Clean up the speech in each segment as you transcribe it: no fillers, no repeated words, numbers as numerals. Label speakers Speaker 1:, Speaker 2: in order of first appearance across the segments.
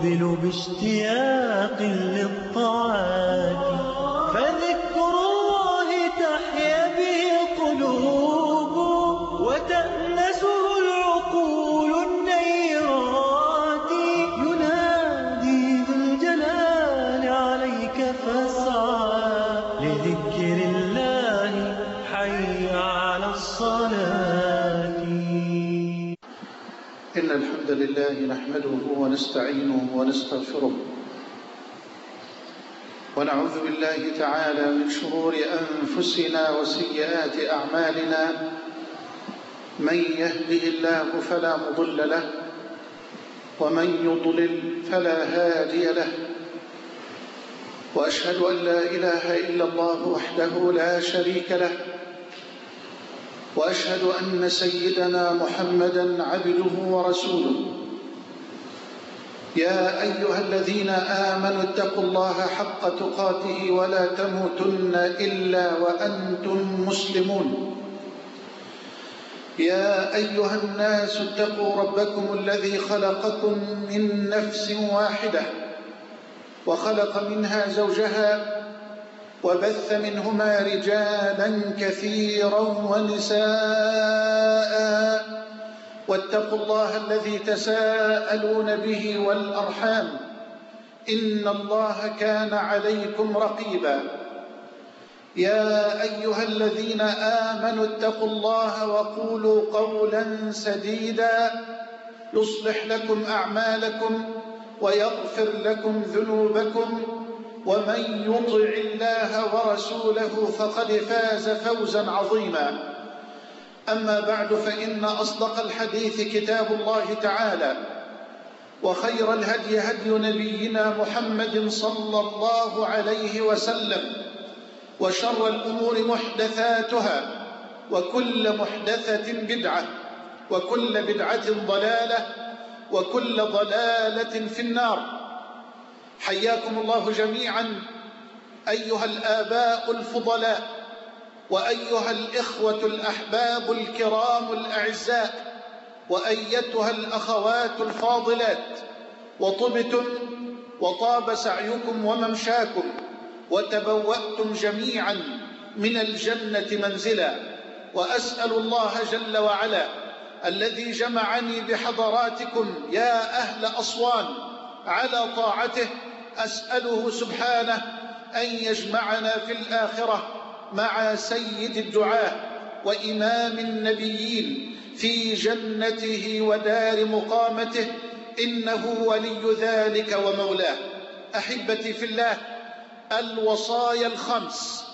Speaker 1: أقبل باشتياق للطاعات، فذكر الله تحيا به القلوب وتأنسه العقول النيرات. ينادي ذو الجلال عليك فاسعى لذكر الله، حي على الصلاة.
Speaker 2: إن الحمد لله نحمده ونستعينه ونستغفره، ونعوذ بالله تعالى من شرور أنفسنا وسيئات أعمالنا. من يهده الله فلا مضل له، ومن يضلل فلا هادي له. وأشهد أن لا إله إلا الله وحده لا شريك له، وأشهد أن سيدنا محمدًا عبده ورسوله. يا أيها الذين آمنوا اتقوا الله حق تقاته ولا تموتن إلا وأنتم مسلمون. يا أيها الناس اتقوا ربكم الذي خلقكم من نفس واحدة، وخلق منها زوجها، وبث منهما رجالا كثيرا ونساء. واتقوا الله الذي تساءلون به والأرحام، إن الله كان عليكم رقيبا. يا أيها الذين آمنوا اتقوا الله وقولوا قولا سديدا يصلح لكم أعمالكم ويغفر لكم ذنوبكم، ومن يطع الله ورسوله فقد فاز فوزا عظيما. أما بعد، فإن أصدق الحديث كتاب الله تعالى، وخير الهدي هدي نبينا محمد صلى الله عليه وسلم، وشر الأمور محدثاتها، وكل محدثة بدعة، وكل بدعة ضلالة، وكل ضلالة في النار. حياكم الله جميعا أيها الآباء الفضلاء، وأيها الإخوة الأحباب الكرام الأعزاء، وأيتها الأخوات الفاضلات. وطبتم وطاب سعيكم وممشاكم، وتبوأتم جميعا من الجنة منزلا. وأسأل الله جل وعلا الذي جمعني بحضراتكم يا أهل أسوان على طاعته، أسأله سبحانه أن يجمعنا في الآخرة مع سيد الدعاة وإمام النبيين في جنته ودار مقامته، إنه ولي ذلك ومولاه. أحبتي في الله، الوصايا الخمس،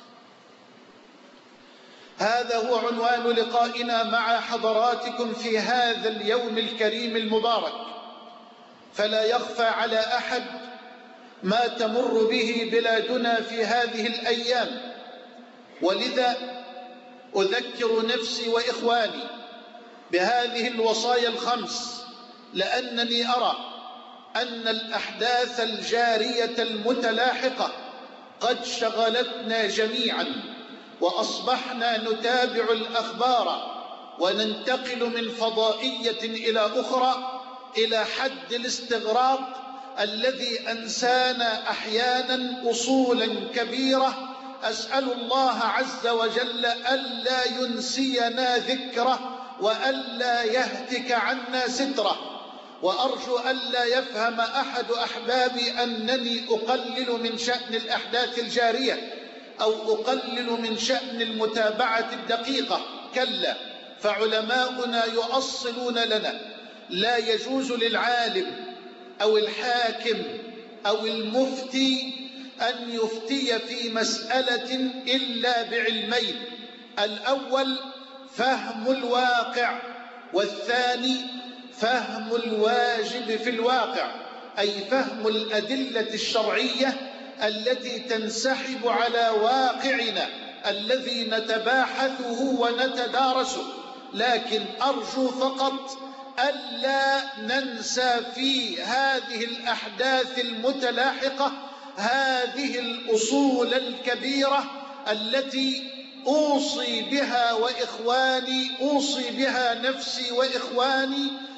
Speaker 2: هذا هو عنوان لقائنا مع حضراتكم في هذا اليوم الكريم المبارك. فلا يخفى على أحد ما تمر به بلادنا في هذه الأيام، ولذا أذكر نفسي وإخواني بهذه الوصايا الخمس، لأنني أرى أن الأحداث الجارية المتلاحقة قد شغلتنا جميعا، وأصبحنا نتابع الأخبار وننتقل من فضائية إلى أخرى إلى حد الاستغراق الذي أنسانا أحيانا أصولا كبيرة. أسأل الله عز وجل ألا ينسينا ذكره، وألا يهتك عنا ستره. وأرجو ألا يفهم أحد أحبابي أنني أقلل من شأن الأحداث الجارية أو أقلل من شأن المتابعة الدقيقة، كلا، فعلماؤنا يؤصلون لنا: لا يجوز للعالم أو الحاكم أو المفتي أن يفتي في مسألة إلا بعلمين: الأول فهم الواقع، والثاني فهم الواجب في الواقع، أي فهم الأدلة الشرعية التي تنسحب على واقعنا الذي نتباحثه ونتدارسه. لكن أرجو فقط ألا ننسى في هذه الأحداث المتلاحقة هذه الأصول الكبيرة التي أوصي بها وإخواني، أوصي بها نفسي وإخواني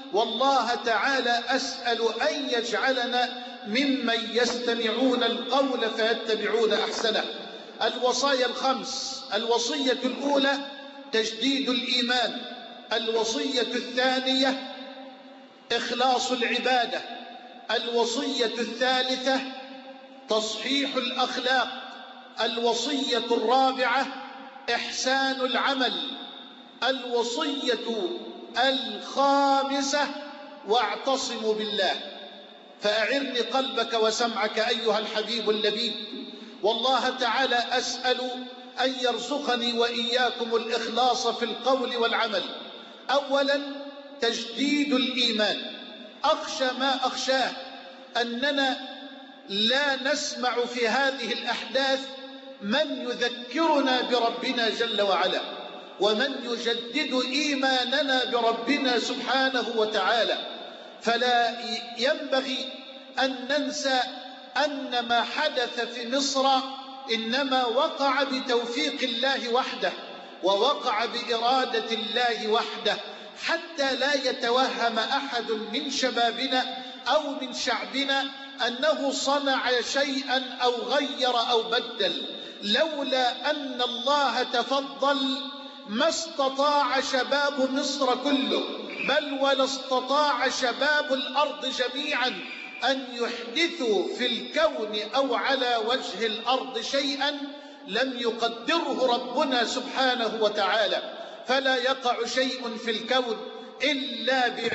Speaker 2: والله تعالى أسأل أن يجعلنا ممن يستمعون القول فيتبعون أحسنه. الوصايا الخمس: الوصية الأولى تجديد الإيمان، الوصية الثانية إخلاص العبادة، الوصية الثالثة تصحيح الأخلاق، الوصية الرابعة إحسان العمل، الوصية الخامسة واعتصموا بالله. فأعرني قلبك وسمعك أيها الحبيب اللبيب، والله تعالى أسأل أن يرزقني وإياكم الإخلاص في القول والعمل. أولا تجديد الإيمان. أخشى ما أخشاه أننا لا نسمع في هذه الأحداث من يذكرنا بربنا جل وعلا، ومن يجدد إيماننا بربنا سبحانه وتعالى. فلا ينبغي أن ننسى أن ما حدث في مصر إنما وقع بتوفيق الله وحده، ووقع بإرادة الله وحده، حتى لا يتوهم أحد من شبابنا أو من شعبنا أنه صنع شيئا أو غير أو بدل. لولا أن الله تفضل ما استطاع شباب مصر كله، بل ولا استطاع شباب الأرض جميعا أن يحدثوا في الكون أو على وجه الأرض شيئا لم يقدره ربنا سبحانه وتعالى. فلا يقع شيء في الكون إلا بعلمه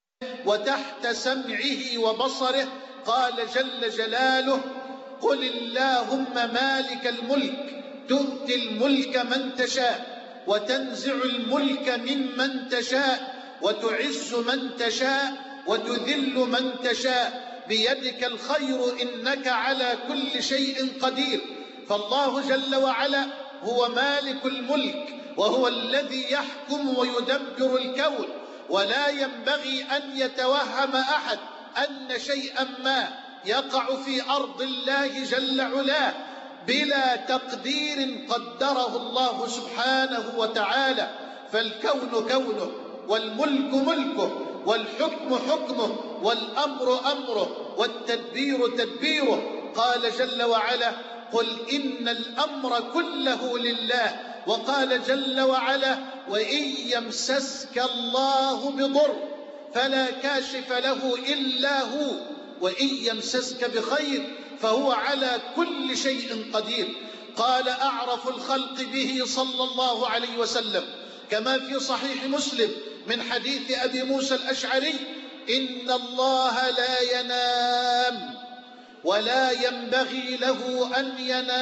Speaker 2: وتحت سمعه وبصره. قال جل جلاله: قل اللهم مالك الملك تؤتي الملك من تشاء وتنزع الملك ممن تشاء وتعز من تشاء وتذل من تشاء بيدك الخير إنك على كل شيء قدير. فالله جل وعلا هو مالك الملك، وهو الذي يحكم ويدبر الكون، ولا ينبغي أن يتوهم أحد أن شيئا ما يقع في أرض الله جل علاه بلا تقدير قدره الله سبحانه وتعالى. فالكون كونه، والملك ملكه، والحكم حكمه، والأمر أمره، والتدبير تدبيره. قال جل وعلا: قل إن الأمر كله لله. وقال جل وعلا: وإن يمسسك الله بضر فلا كاشف له إلا هو، وإن يمسسك بخير فهو على كل شيء قدير. قال أعرف الخلق به صلى الله عليه وسلم كما في صحيح مسلم من حديث أبي موسى الأشعري: إن الله لا ينام ولا ينبغي له أن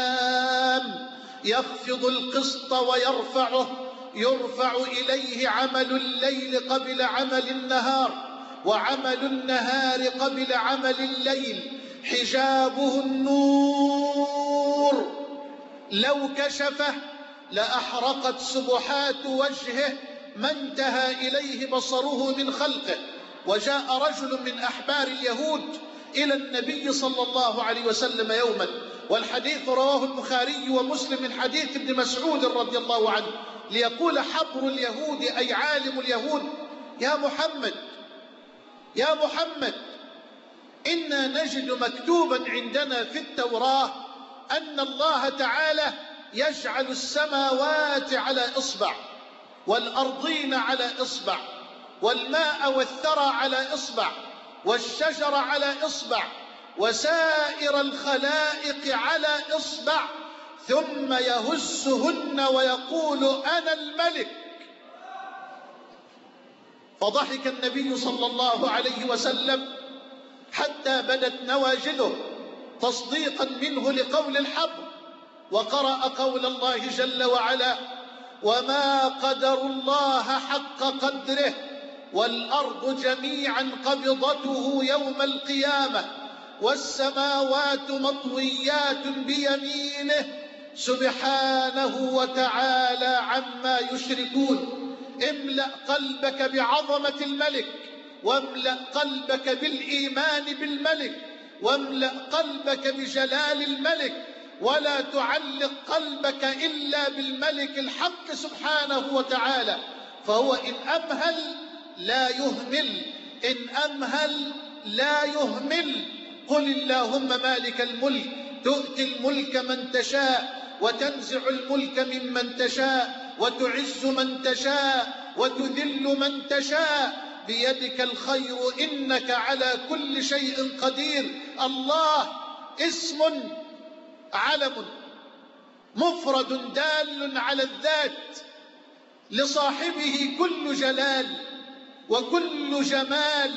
Speaker 2: ينام، يخفض القسط ويرفعه، يرفع إليه عمل الليل قبل عمل النهار، وعمل النهار قبل عمل الليل، حجابه النور، لو كشفه لأحرقت سبحات وجهه ما انتهى إليه بصره من خلقه. وجاء رجل من أحبار اليهود إلى النبي صلى الله عليه وسلم يوما، والحديث رواه البخاري ومسلم من حديث ابن مسعود رضي الله عنه، ليقول حبر اليهود أي عالم اليهود: يا محمد يا محمد، إنا نجد مكتوبا عندنا في التوراة أن الله تعالى يجعل السماوات على إصبع، والأرضين على إصبع، والماء والثرى على إصبع، والشجر على إصبع، وسائر الخلائق على إصبع، ثم يهزهن ويقول أنا الملك. فضحك النبي صلى الله عليه وسلم حتى بدت نواجذه تصديقا منه لقول الحبر، وقرأ قول الله جل وعلا: وما قدر الله حق قدره والأرض جميعا قبضته يوم القيامة والسماوات مطويات بيمينه سبحانه وتعالى عما يشركون. املأ قلبك بعظمة الملك، واملأ قلبك بالإيمان بالملك، واملأ قلبك بجلال الملك، ولا تعلق قلبك إلا بالملك الحق سبحانه وتعالى، فهو إن أمهل لا يهمل، إن أمهل لا يهمل. قل اللهم مالك الملك تؤتي الملك من تشاء وتنزع الملك ممن تشاء وتعز من تشاء وتذل من تشاء بيدك الخير إنك على كل شيء قدير. الله اسم علم مفرد دال على الذات، لصاحبه كل جلال وكل جمال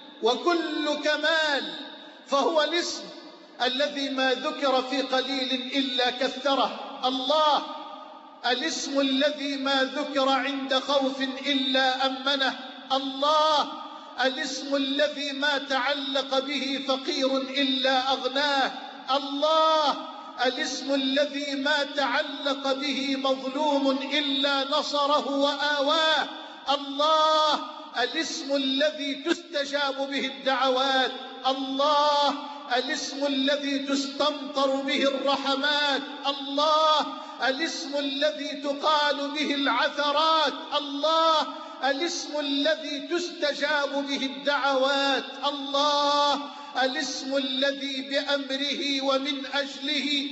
Speaker 2: وكل كمال، فهو الاسم الذي ما ذكر في قليل إلا كثره. الله الاسم الذي ما ذكر عند خوف إلا أمنه. الله الاسم الذي ما تعلق به فقير إلا أغناه. الله الاسم الذي ما تعلق به مظلوم إلا نصره وآواه. الله الاسم الذي تستجاب به الدعوات. الله الاسم الذي تستمطر به الرحمات. الله الاسم الذي تقال به العثرات. الله الاسم الذي تستجاب به الدعوات. الله الاسم الذي بأمره ومن أجله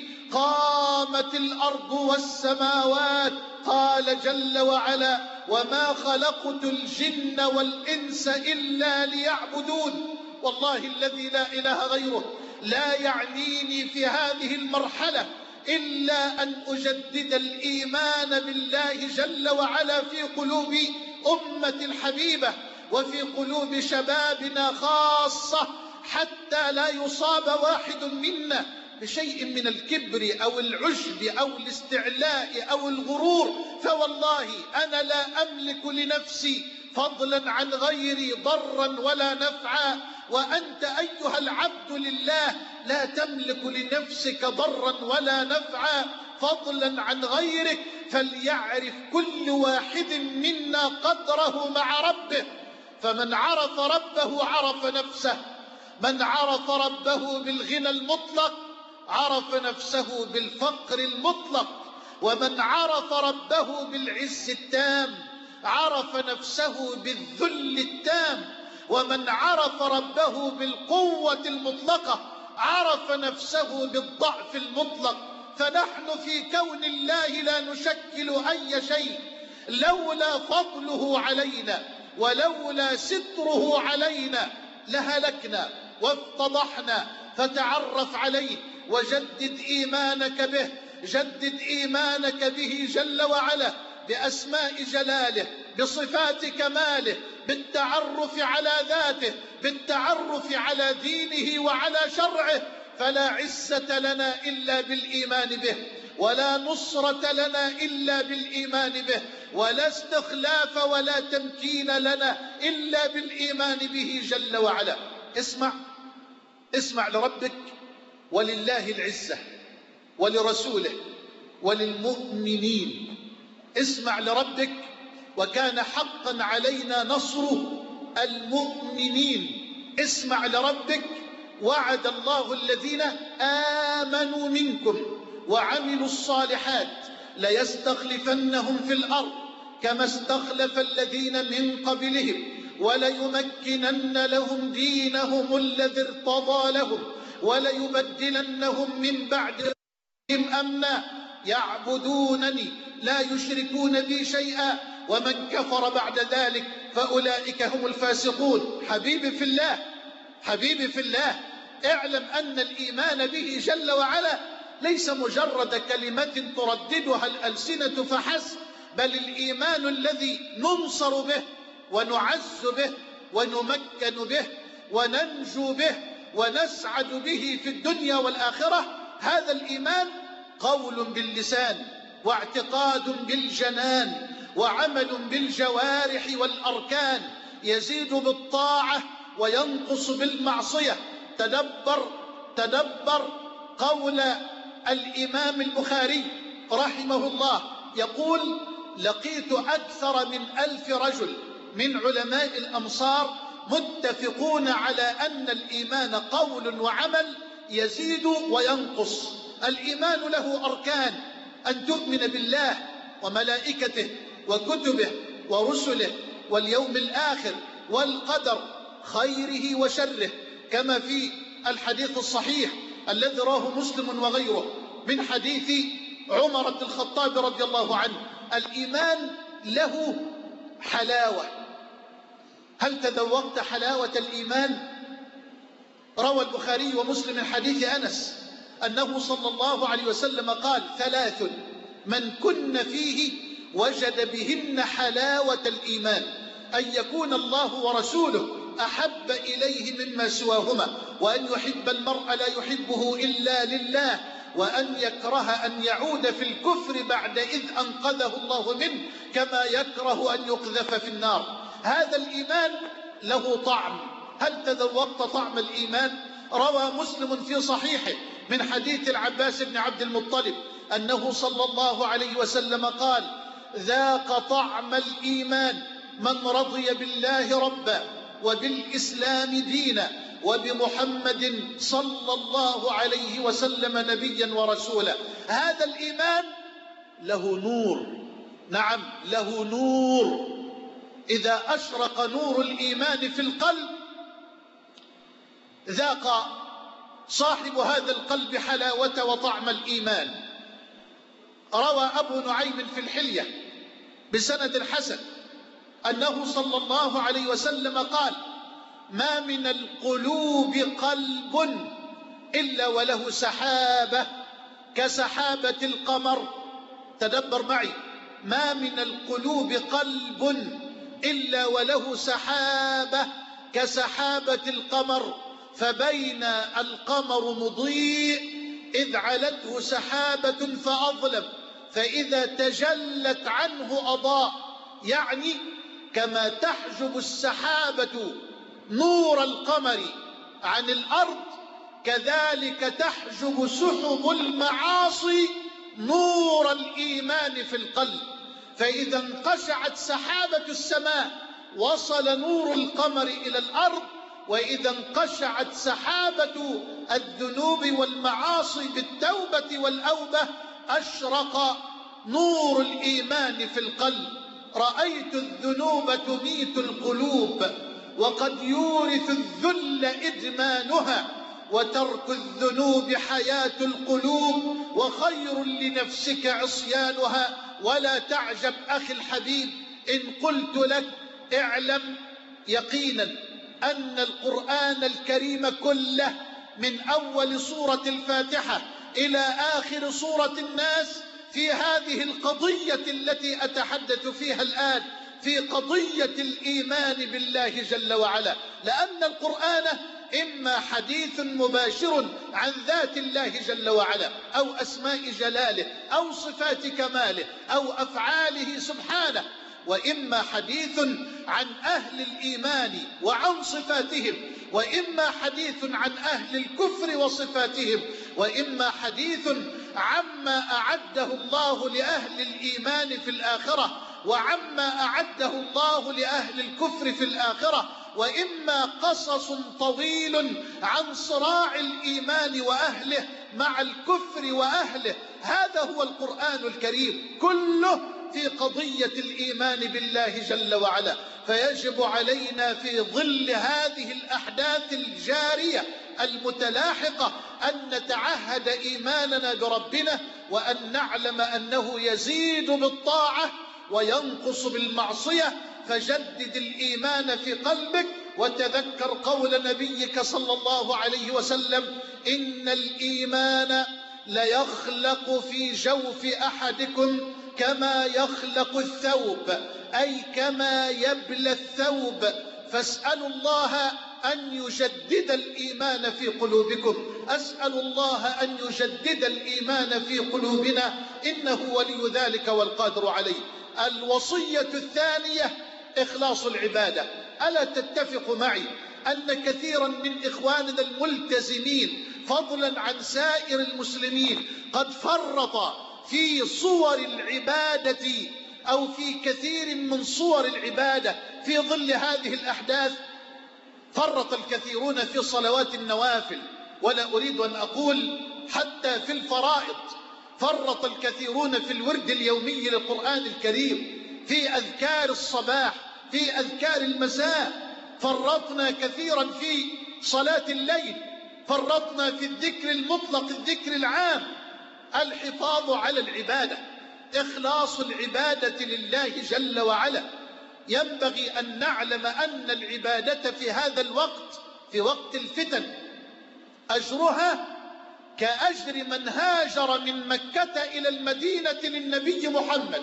Speaker 2: قامت الأرض والسماوات. قال جل وعلا: وما خلقت الجن والإنس إلا ليعبدون. والله الذي لا إله غيره لا يعنيني في هذه المرحلة إلا أن أجدد الإيمان بالله جل وعلا في قلوب أمة الحبيبة وفي قلوب شبابنا خاصة، حتى لا يصاب واحد منا بشيء من الكبر أو العجب أو الاستعلاء أو الغرور. فوالله أنا لا أملك لنفسي فضلا عن غيري ضرا ولا نفعا، وأنت أيها العبد لله لا تملك لنفسك ضرا ولا نفعا فضلا عن غيرك. فليعرف كل واحد منا قدره مع ربه، فمن عرف ربه عرف نفسه. من عرف ربه بالغنى المطلق عرف نفسه بالفقر المطلق، ومن عرف ربه بالعز التام عرف نفسه بالذل التام، ومن عرف ربه بالقوة المطلقة عرف نفسه بالضعف المطلق. فنحن في كون الله لا نشكل أي شيء لولا فضله علينا ولولا ستره علينا لهلكنا وافتضحنا. فتعرف عليه وجدد إيمانك به، جدد إيمانك به جل وعلا بأسماء جلاله، بصفات كماله، بالتعرف على ذاته، بالتعرف على دينه وعلى شرعه. فلا عزة لنا إلا بالإيمان به، ولا نصرة لنا إلا بالإيمان به، ولا استخلاف ولا تمكين لنا إلا بالإيمان به جل وعلا. اسمع لربك: ولله العزة ولرسوله وللمؤمنين. اسمع لربك: وكان حقا علينا نصر المؤمنين. اسمع لربك: وعد الله الذين آمنوا منكم وعملوا الصالحات ليستخلفنهم في الأرض كما استخلف الذين من قبلهم وليمكنن لهم دينهم الذي ارتضى لهم وليبدلنهم من بعدهم أمنا يعبدونني لا يشركون بي شيئا ومن كفر بعد ذلك فأولئك هم الفاسقون. حبيبي في الله، حبيبي في الله، اعلم أن الإيمان به جل وعلا ليس مجرد كلمة ترددها الألسنة فحسب، بل الإيمان الذي ننصر به ونعز به ونمكن به وننجو به ونسعد به في الدنيا والآخرة. هذا الإيمان قول باللسان واعتقاد بالجنان وعمل بالجوارح والأركان، يزيد بالطاعة وينقص بالمعصية. تدبر قول الإمام البخاري رحمه الله، يقول: لقيت أكثر من 1000 رجل من علماء الأمصار متفقون على أن الإيمان قول وعمل يزيد وينقص. الإيمان له أركان: أن تؤمن بالله وملائكته وكتبه ورسله واليوم الآخر والقدر خيره وشره، كما في الحديث الصحيح الذي رواه مسلم وغيره من حديث عمر بن الخطاب رضي الله عنه: الإيمان له حلاوة. هل تذوقت حلاوة الإيمان؟ روى البخاري ومسلم من حديث أنس أنه صلى الله عليه وسلم قال: 3 من كن فيه وجد بهن حلاوة الإيمان: أن يكون الله ورسوله أحب إليه مما سواهما، وأن يحب المرء لا يحبه إلا لله، وأن يكره أن يعود في الكفر بعد إذ أنقذه الله منه، كما يكره أن يقذف في النار. هذا الإيمان له طعم. هل تذوقت طعم الإيمان؟ روى مسلم في صحيحه من حديث العباس بن عبد المطلب أنه صلى الله عليه وسلم قال: ذاق طعم الإيمان من رضي بالله ربا وبالإسلام دينا وبمحمد صلى الله عليه وسلم نبيا ورسولا. هذا الإيمان له نور، نعم له نور. إذا أشرق نور الإيمان في القلب ذاق صاحب هذا القلب حلاوة وطعم الإيمان. روى أبو نعيم في الحلية بسند حسن أنه صلى الله عليه وسلم قال: ما من القلوب قلب إلا وله سحابة كسحابة القمر. تدبر معي: ما من القلوب قلب إلا وله سحابة كسحابة القمر، فبين القمر مضيء إذ علته سحابة فأظلم، فإذا تجلت عنه أضاء. يعني كما تحجب السحابة نور القمر عن الأرض، كذلك تحجب سحب المعاصي نور الإيمان في القلب. فإذا انقشعت سحابة السماء وصل نور القمر إلى الأرض، وإذا انقشعت سحابة الذنوب والمعاصي بالتوبة والأوبة أشرق نور الإيمان في القلب. رأيت الذنوب تميت القلوب، وقد يورث الذل إدمانها، وترك الذنوب حياة القلوب، وخير لنفسك عصيانها. ولا تعجب أخي الحبيب إن قلت لك: اعلم يقينا أن القرآن الكريم كله من أول سورة الفاتحة إلى آخر سورة الناس في هذه القضية التي أتحدث فيها الآن، في قضية الإيمان بالله جل وعلا. لأن القرآن إما حديث مباشر عن ذات الله جل وعلا، أو أسماء جلاله، أو صفات كماله، أو أفعاله سبحانه، وإما حديث عن أهل الإيمان وعن صفاتهم، وإما حديث عن أهل الكفر وصفاتهم، وإما حديث عما أعده الله لأهل الإيمان في الآخرة، وعما أعده الله لأهل الكفر في الآخرة، وإما قصص طويل عن صراع الإيمان وأهله مع الكفر وأهله. هذا هو القرآن الكريم كله في قضية الإيمان بالله جل وعلا. فيجب علينا في ظل هذه الأحداث الجارية المتلاحقة أن نتعهد إيماننا بربنا، وأن نعلم أنه يزيد بالطاعة وينقص بالمعصية. فجدد الإيمان في قلبك، وتذكر قول نبيك صلى الله عليه وسلم: إن الإيمان ليخلق في جوف أحدكم كما يخلق الثوب، أي كما يبلى الثوب، فاسألوا الله أن يجدد الإيمان في قلوبكم. أسأل الله أن يجدد الإيمان في قلوبنا، إنه ولي ذلك والقادر عليه. الوصية الثانية إخلاص العبادة. ألا تتفق معي أن كثيرا من إخواننا الملتزمين فضلا عن سائر المسلمين قد فرط في صور العبادة أو في كثير من صور العبادة في ظل هذه الأحداث؟ فرط الكثيرون في صلوات النوافل، ولا أريد أن أقول حتى في الفرائض. فرط الكثيرون في الورد اليومي للقرآن الكريم، في أذكار الصباح، في أذكار المساء. فرطنا كثيرا في صلاة الليل، فرطنا في الذكر المطلق، الذكر العام. الحفاظ على العبادة، إخلاص العبادة لله جل وعلا. ينبغي أن نعلم أن العبادة في هذا الوقت، في وقت الفتن، أجرها كأجر من هاجر من مكة إلى المدينة للنبي محمد.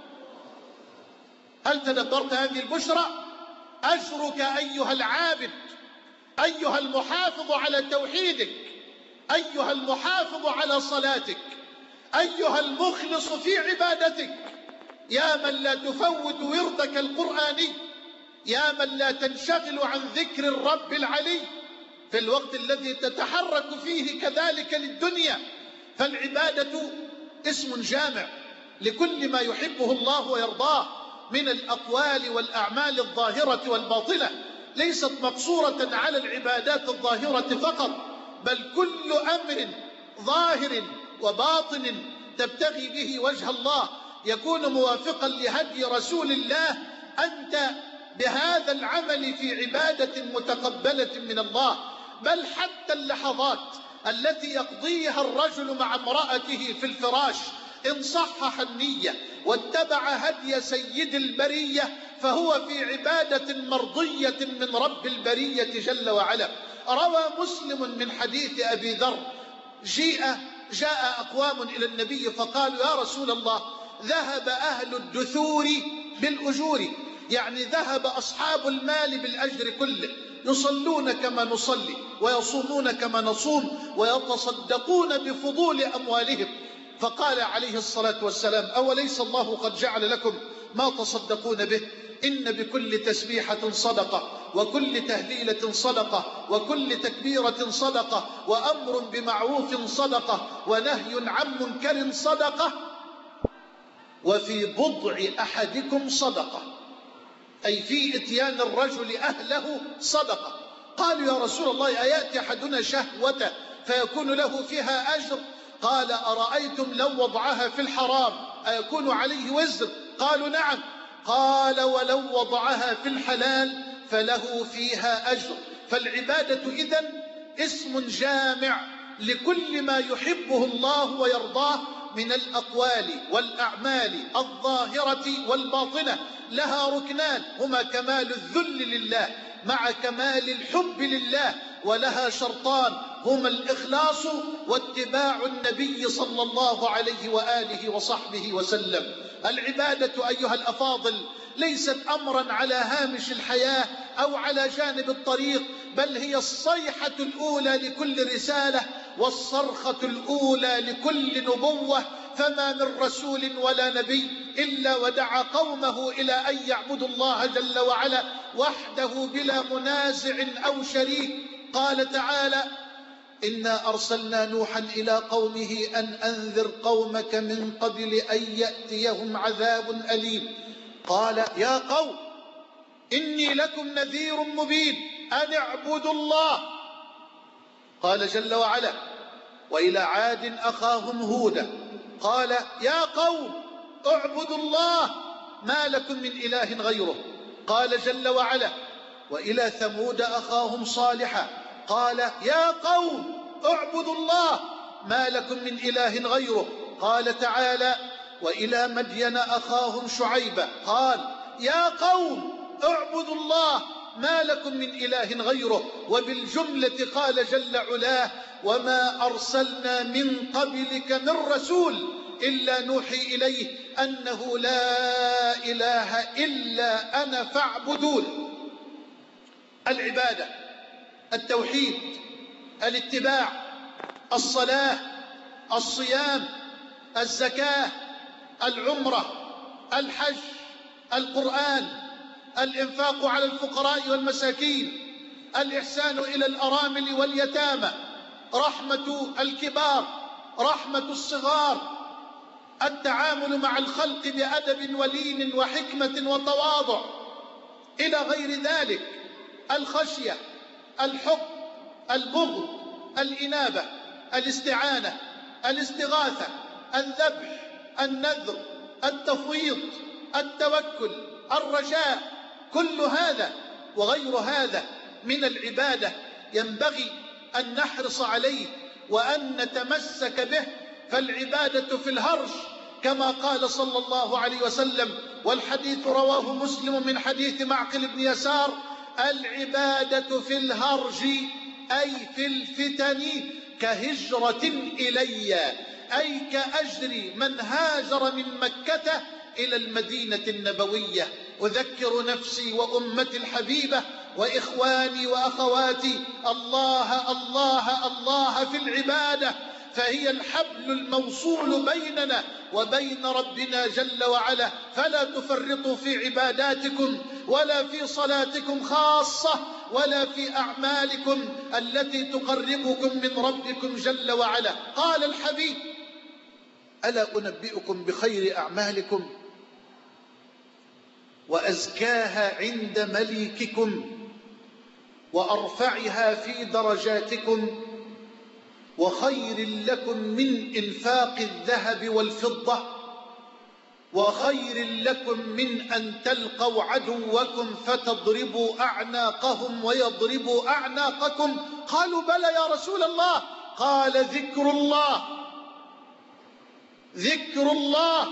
Speaker 2: هل تدبرت هذه البشرى؟ أجرك أيها العابد، أيها المحافظ على توحيدك، أيها المحافظ على صلاتك، أيها المخلص في عبادتك، يا من لا تفوت وردك القرآني، يا من لا تنشغل عن ذكر الرب العلي في الوقت الذي تتحرك فيه كذلك للدنيا. فالعبادة اسم جامع لكل ما يحبه الله ويرضاه من الأقوال والأعمال الظاهرة والباطنة، ليست مقصورة على العبادات الظاهرة فقط، بل كل أمر ظاهر وباطن تبتغي به وجه الله يكون موافقا لهدي رسول الله، أنت بهذا العمل في عبادة متقبلة من الله. بل حتى اللحظات التي يقضيها الرجل مع امرأته في الفراش، إن صحح النية واتبع هدي سيد البرية فهو في عبادة مرضية من رب البرية جل وعلا. روى مسلم من حديث أبي ذر: جاء أقوام إلى النبي فقالوا: يا رسول الله، ذهب أهل الدثور بالأجور، يعني ذهب أصحاب المال بالأجر كله، يصلون كما نصلي ويصومون كما نصوم ويتصدقون بفضول أموالهم. فقال عليه الصلاة والسلام: أوليس الله قد جعل لكم ما تصدقون به؟ إن بكل تسبيحة صدقة، وكل تهليلة صدقة، وكل تكبيرة صدقة، وأمر بمعروف صدقة، ونهي عن منكر صدقة، وفي بضع أحدكم صدقة، أي في إتيان الرجل أهله صدقة. قالوا: يا رسول الله، أيأتي أحدنا شهوة فيكون له فيها أجر؟ قال: أرأيتم لو وضعها في الحرام أيكون عليه وزر؟ قالوا: نعم. قال: ولو وضعها في الحلال فله فيها أجر. فالعبادة إذن اسم جامع لكل ما يحبه الله ويرضاه من الأقوال والأعمال الظاهرة والباطنة. لها ركنان هما كمال الذل لله مع كمال الحب لله، ولها شرطان هما الإخلاص واتباع النبي صلى الله عليه وآله وصحبه وسلم. العبادة أيها الأفاضل ليست أمرا على هامش الحياة أو على جانب الطريق، بل هي الصيحة الأولى لكل رسالة والصرخة الأولى لكل نبوة. فما من رسول ولا نبي إلا ودعا قومه إلى أن يعبدوا الله جل وعلا وحده بلا منازع أو شريك. قال تعالى: إنا أرسلنا نوحا إلى قومه أن أنذر قومك من قبل أن يأتيهم عذاب أليم. قال: يا قوم إني لكم نذير مبين أن اعبدوا الله. قال جل وعلا: وإلى عاد أخاهم هودا قال: يا قوم اعبدوا الله ما لكم من إله غيره. قال جل وعلا: وإلى ثمود أخاهم صالحا قال: يا قوم اعبدوا الله ما لكم من إله غيره. قال تعالى: وإلى مدين أخاهم شعيبا قال: يا قوم اعبدوا الله ما لكم من إله غيره. وبالجملة قال جل علاه: وما أرسلنا من قبلك من رسول إلا نوحي إليه أنه لا إله إلا أنا فاعبدون. العبادة، التوحيد، الاتباع، الصلاة، الصيام، الزكاة، العمرة، الحج، القرآن، الإنفاق على الفقراء والمساكين، الإحسان إلى الأرامل واليتامى، رحمة الكبار، رحمة الصغار، التعامل مع الخلق بأدب ولين وحكمة وتواضع إلى غير ذلك، الخشية، الحب، البغض، الإنابة، الاستعانة، الاستغاثة، الذبح، النذر، التفويض، التوكل، الرجاء. كل هذا وغير هذا من العبادة ينبغي أن نحرص عليه وأن نتمسك به. فالعبادة في الهرج كما قال صلى الله عليه وسلم، والحديث رواه مسلم من حديث معقل بن يسار: العبادة في الهرج أي في الفتن كهجرة إلي، أي كأجر من هاجر من مكة إلى المدينة النبوية. أذكر نفسي وأمتي الحبيبة وإخواني وأخواتي الله الله الله في العبادة، فهي الحبل الموصول بيننا وبين ربنا جل وعلا. فلا تفرطوا في عباداتكم ولا في صلاتكم خاصة ولا في أعمالكم التي تقربكم من ربكم جل وعلا. قال الحبيب: ألا أنبئكم بخير أعمالكم وأزكاها عند مليككم وأرفعها في درجاتكم وخير لكم من إنفاق الذهب والفضة وخير لكم من أن تلقوا عدوكم فتضربوا أعناقهم ويضربوا أعناقكم؟ قالوا: بلى يا رسول الله. قال: ذكر الله، ذكر الله.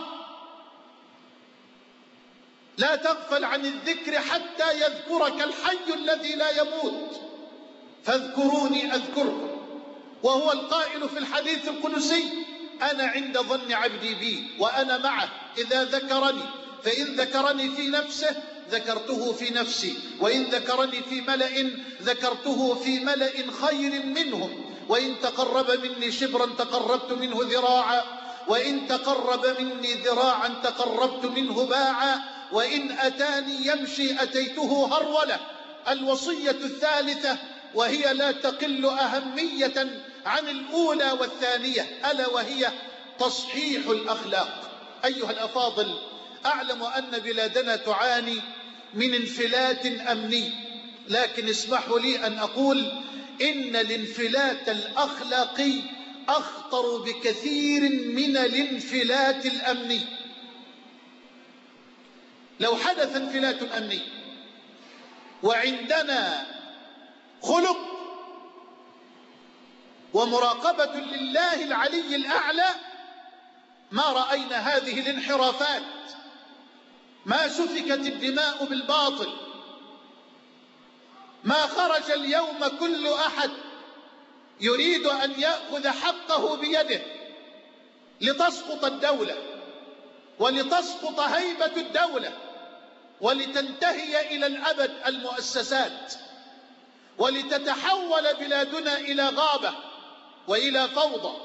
Speaker 2: لا تغفل عن الذكر حتى يذكرك الحي الذي لا يموت، فاذكروني أذكركم. وهو القائل في الحديث القدسي: أنا عند ظن عبدي بي وأنا معه إذا ذكرني، فإن ذكرني في نفسه ذكرته في نفسي، وإن ذكرني في ملأ ذكرته في ملأ خير منهم، وإن تقرب مني شبرا تقربت منه ذراعا، وإن تقرب مني ذراعا تقربت منه باعا، وإن أتاني يمشي أتيته هرولة. الوصية الثالثة وهي لا تقل أهمية عن الأولى والثانية، ألا وهي تصحيح الأخلاق. أيها الأفاضل، أعلم أن بلادنا تعاني من انفلات أمني، لكن اسمحوا لي أن أقول إن الانفلات الأخلاقي أخطر بكثير من الانفلات الأمني. لو حدث انفلات أمني وعندنا خلق ومراقبة لله العلي الأعلى ما رأينا هذه الانحرافات، ما سفكت الدماء بالباطل، ما خرج اليوم كل أحد يريد أن يأخذ حقه بيده لتسقط الدولة ولتسقط هيبة الدولة ولتنتهي إلى الأبد المؤسسات ولتتحول بلادنا إلى غابة وإلى فوضى.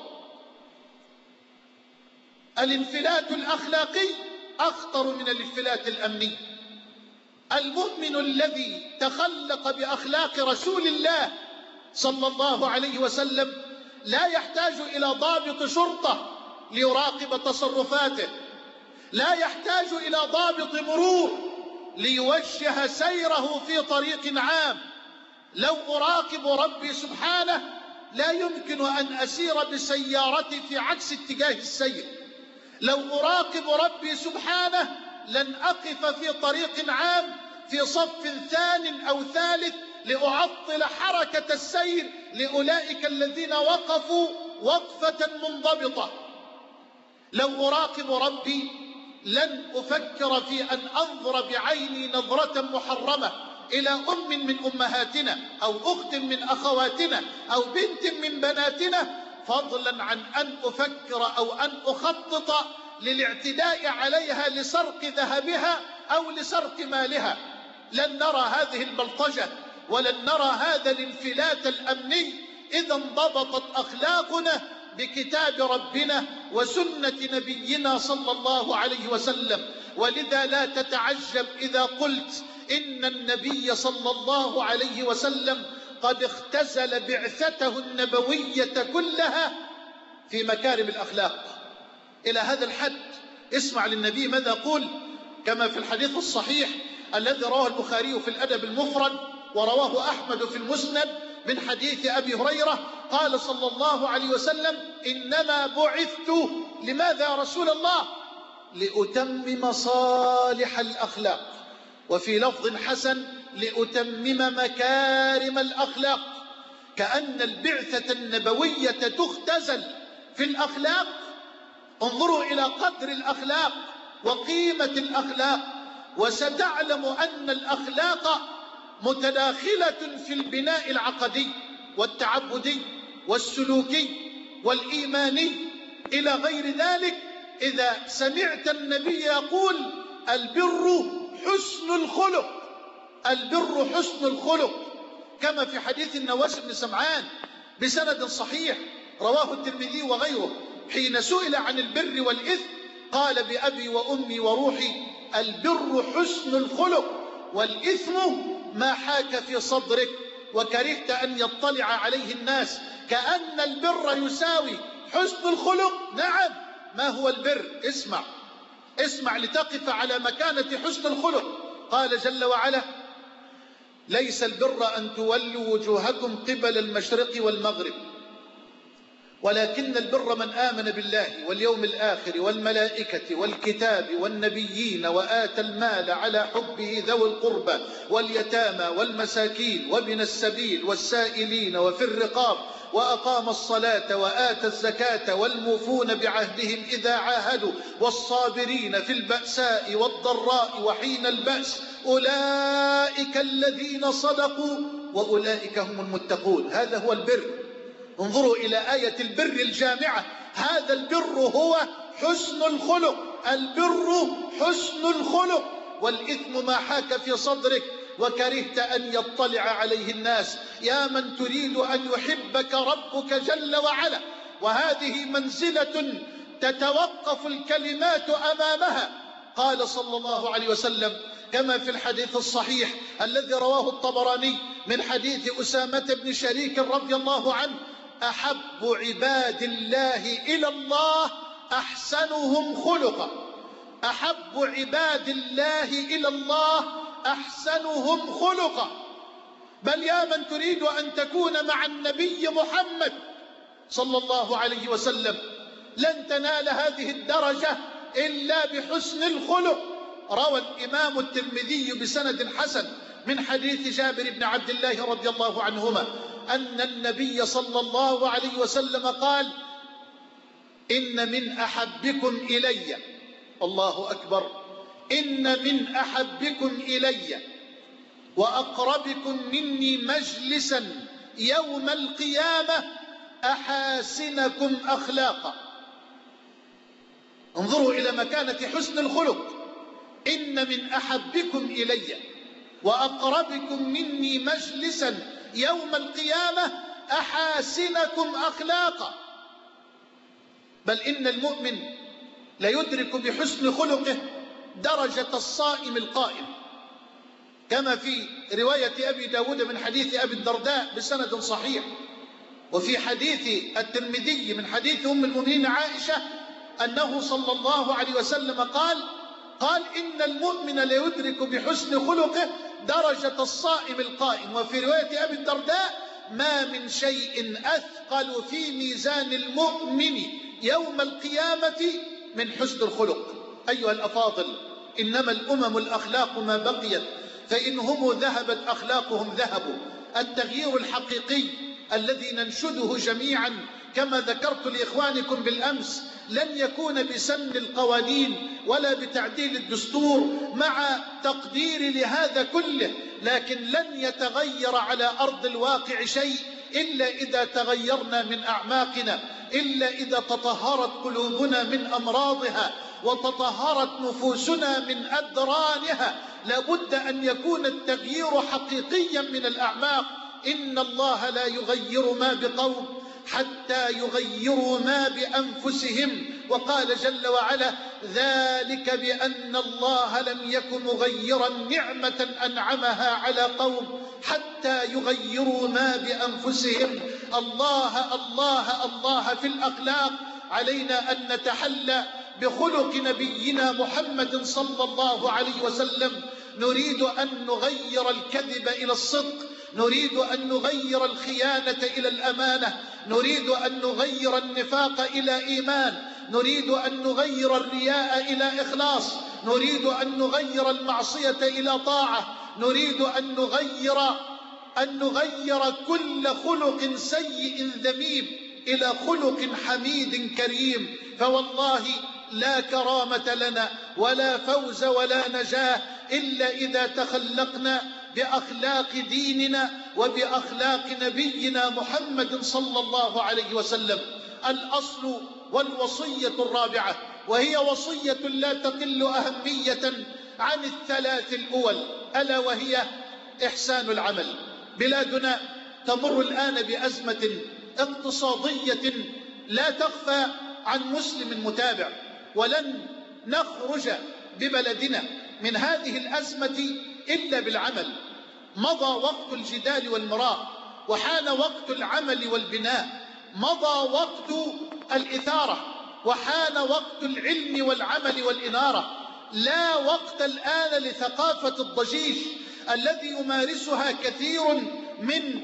Speaker 2: الانفلات الأخلاقي أخطر من الانفلات الأمني. المؤمن الذي تخلق بأخلاق رسول الله صلى الله عليه وسلم لا يحتاج إلى ضابط شرطة ليراقب تصرفاته، لا يحتاج إلى ضابط مرور ليوجه سيره في طريق عام. لو أراقب ربي سبحانه لا يمكن أن أسير بسيارتي في عكس اتجاه السير. لو أراقب ربي سبحانه لن أقف في طريق عام في صف ثان أو ثالث لأعطل حركة السير لأولئك الذين وقفوا وقفة منضبطة. لو أراقب ربي لن أفكر في أن أنظر بعيني نظرة محرمة إلى أم من أمهاتنا أو أخت من أخواتنا أو بنت من بناتنا، فضلا عن أن أفكر أو أن أخطط للاعتداء عليها لسرق ذهبها أو لسرق مالها. لن نرى هذه البلطجة ولن نرى هذا الانفلات الأمني إذا انضبطت أخلاقنا بكتاب ربنا وسنة نبينا صلى الله عليه وسلم. ولذا لا تتعجب إذا قلت إن النبي صلى الله عليه وسلم قد اختزل بعثته النبوية كلها في مكارم الأخلاق إلى هذا الحد. اسمع للنبي ماذا يقول كما في الحديث الصحيح الذي رواه البخاري في الأدب المفرد ورواه أحمد في المسند من حديث أبي هريرة قال صلى الله عليه وسلم: إنما بعثت لماذا يا رسول الله؟ لأتمم صالح الأخلاق. وفي لفظ حسن: لأتمم مكارم الأخلاق. كأن البعثة النبوية تختزل في الأخلاق. انظروا إلى قدر الأخلاق وقيمة الأخلاق، وستعلم أن الأخلاق متداخلة في البناء العقدي والتعبدي والسلوكي والإيماني إلى غير ذلك. إذا سمعت النبي يقول البر حسن الخلق، البر حسن الخلق، كما في حديث النواس بن سمعان بسند صحيح رواه الترمذي وغيره، حين سئل عن البر والإثم قال بأبي وأمي وروحي البر حسن الخلق، والإثم ما حاك في صدرك وكرهت أن يطلع عليه الناس. كأن البر يساوي حسن الخلق. نعم، ما هو البر؟ اسمع لتقف على مكانة حسن الخلق. قال جل وعلا ليس البر أن تولوا وجوهكم قبل المشرق والمغرب ولكن البر من آمن بالله واليوم الآخر والملائكة والكتاب والنبيين وآتى المال على حبه ذوي القربى واليتامى والمساكين وابن السبيل والسائلين وفي الرقاب وأقام الصلاة وآتى الزكاة والموفون بعهدهم إذا عاهدوا والصابرين في البأساء والضراء وحين البأس أولئك الذين صدقوا وأولئك هم المتقون. هذا هو البر. انظروا إلى آية البر الجامعة. هذا البر هو حسن الخلق. البر حسن الخلق، والإثم ما حاك في صدرك وكرهت أن يطلع عليه الناس. يا من تريد أن يحبك ربك جل وعلا، وهذه منزلة تتوقف الكلمات أمامها. قال صلى الله عليه وسلم كما في الحديث الصحيح الذي رواه الطبراني من حديث أسامة بن شريك رضي الله عنه: أحب عباد الله إلى الله أحسنهم خلقا. أحب عباد الله إلى الله أحسنهم خلقا. بل يا من تريد أن تكون مع النبي محمد صلى الله عليه وسلم لن تنال هذه الدرجة إلا بحسن الخلق. روى الإمام الترمذي بسند حسن من حديث جابر بن عبد الله رضي الله عنهما أن النبي صلى الله عليه وسلم قال: إن من أحبكم إلي، الله أكبر، إن من أحبكم إلي وأقربكم مني مجلسا يوم القيامة أحاسنكم أخلاقا. انظروا إلى مكانة حسن الخلق. إن من أحبكم إلي وأقربكم مني مجلسا يوم القيامة أحاسنكم أخلاقا. بل إن المؤمن ليدرك بحسن خلقه درجة الصائم القائم، كما في رواية أبي داود من حديث أبي الدرداء بسند صحيح، وفي حديث الترمذي من حديث أم المؤمنين عائشة أنه صلى الله عليه وسلم قال إن المؤمن ليدرك بحسن خلقه درجة الصائم القائم. وفي رواية أبي الدرداء: ما من شيء أثقل في ميزان المؤمن يوم القيامة من حسن الخلق. أيها الأفاضل، إنما الأمم الأخلاق ما بقيت، فإن هم ذهبت أخلاقهم ذهبوا. التغيير الحقيقي الذي ننشده جميعا كما ذكرت لإخوانكم بالأمس لن يكون بسن القوانين ولا بتعديل الدستور، مع تقديري لهذا كله، لكن لن يتغير على أرض الواقع شيء إلا إذا تغيرنا من أعماقنا، إلا إذا تطهرت قلوبنا من أمراضها وتطهرت نفوسنا من أدرانها. لابد أن يكون التغيير حقيقيا من الأعماق. إن الله لا يغير ما بقوم حتى يغيروا ما بأنفسهم. وقال جل وعلا: ذلك بأن الله لم يك مغيرا نعمة أنعمها على قوم حتى يغيروا ما بأنفسهم. الله الله الله في الأخلاق. علينا أن نتحلى بخلق نبينا محمد صلى الله عليه وسلم. نريد أن نغير الكذب إلى الصدق، نريد أن نغير الخيانة إلى الأمانة، نريد أن نغير النفاق إلى إيمان، نريد أن نغير الرياء إلى إخلاص، نريد أن نغير المعصية إلى طاعة، نريد أن نغير كل خلق سيء ذميم إلى خلق حميد كريم. فوالله لا كرامة لنا ولا فوز ولا نجاة إلا إذا تخلقنا بأخلاق ديننا وبأخلاق نبينا محمد صلى الله عليه وسلم. الأصل والوصية الرابعة، وهي وصية لا تقل أهمية عن الثلاث الأول، ألا وهي إحسان العمل. بلادنا تمر الآن بأزمة اقتصادية لا تخفى عن مسلم متابع، ولن نخرج ببلدنا من هذه الأزمة إلا بالعمل. مضى وقت الجدال والمراء، وحان وقت العمل والبناء. مضى وقت الإثارة، وحان وقت العلم والعمل والإنارة. لا وقت الآن لثقافة الضجيج الذي يمارسها كثير من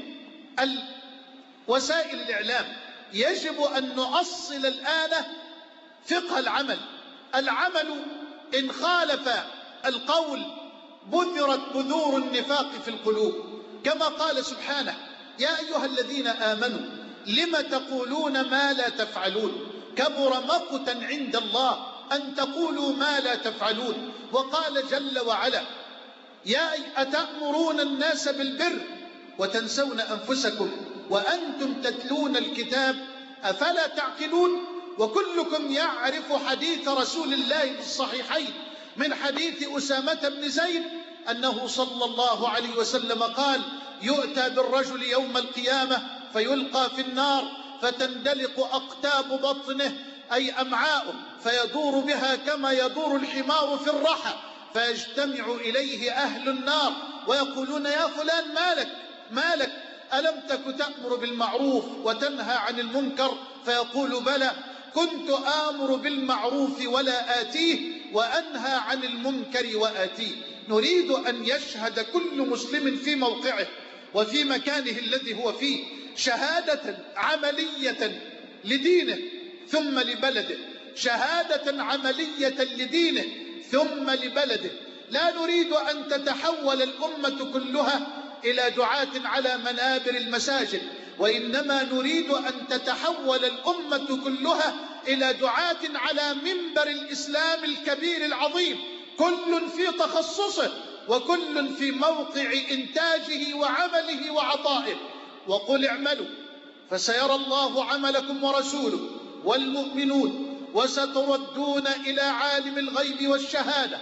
Speaker 2: وسائل الإعلام. يجب أن نؤصل الآن فقه العمل. العمل إن خالف القول بذرت بذور النفاق في القلوب، كما قال سبحانه: يا أيها الذين آمنوا لم تقولون ما لا تفعلون كبر مقتا عند الله أن تقولوا ما لا تفعلون. وقال جل وعلا: يا أتأمرون الناس بالبر وتنسون أنفسكم وأنتم تتلون الكتاب أفلا تعقلون. وكلكم يعرف حديث رسول الله في الصحيحين من حديث أسامة بن زيد أنه صلى الله عليه وسلم قال: يؤتى بالرجل يوم القيامة فيلقى في النار فتندلق أقتاب بطنه أي أمعاؤه فيدور بها كما يدور الحمار في الرحى، فيجتمع إليه أهل النار ويقولون: يا فلان مالك ألم تك تأمر بالمعروف وتنهى عن المنكر؟ فيقول: بلى، كنت آمر بالمعروف ولا آتيه وأنهى عن المنكر وآتيه. نريد أن يشهد كل مسلم في موقعه وفي مكانه الذي هو فيه شهادة عملية لدينه ثم لبلده، شهادة عملية لدينه ثم لبلده. لا نريد أن تتحول الأمة كلها إلى دعاة على منابر المساجد، وإنما نريد أن تتحول الأمة كلها إلى دعاة على منبر الإسلام الكبير العظيم، كل في تخصصه وكل في موقع إنتاجه وعمله وعطائه. وقل اعملوا فسيرى الله عملكم ورسوله والمؤمنون وستردون إلى عالم الغيب والشهادة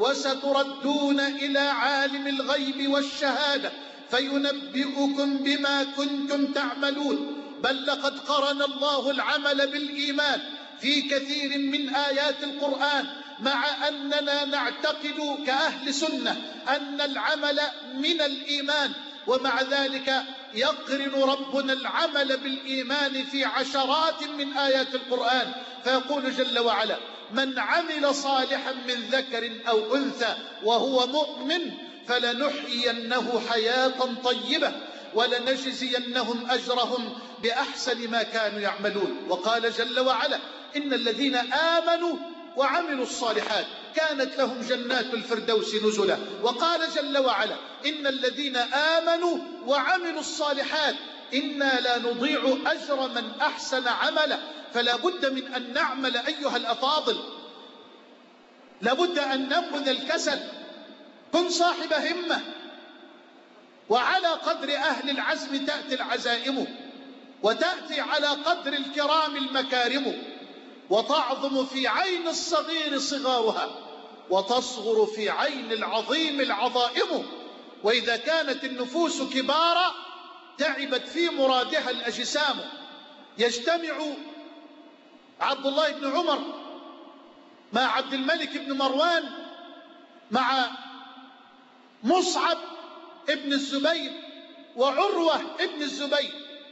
Speaker 2: فينبئكم بما كنتم تعملون. بل لقد قرن الله العمل بالإيمان في كثير من آيات القرآن، مع أننا نعتقد كأهل سنة أن العمل من الإيمان، ومع ذلك يقرن ربنا العمل بالإيمان في عشرات من آيات القرآن، فيقول جل وعلا: من عمل صالحا من ذكر أو أنثى وهو مؤمن فلنحيينه حياة طيبة ولنجزينهم أجرهم بأحسن ما كانوا يعملون. وقال جل وعلا: إن الذين آمنوا وعملوا الصالحات كانت لهم جنات الفردوس نزلا. وقال جل وعلا: إن الذين آمنوا وعملوا الصالحات إنا لا نضيع أجر من أحسن عملا. فلا بد من أن نعمل أيها الأفاضل، لا بد أن ننبذ الكسل. كن صاحب همة، وعلى قدر أهل العزم تأتي العزائم، وتأتي على قدر الكرام المكارم، وتعظم في عين الصغير صغارها وتصغر في عين العظيم العظائم. وإذا كانت النفوس كبارا تعبت في مرادها الأجسام. يجتمع عبد الله بن عمر مع عبد الملك بن مروان مع مصعب ابن الزبير وعروة ابن الزبير،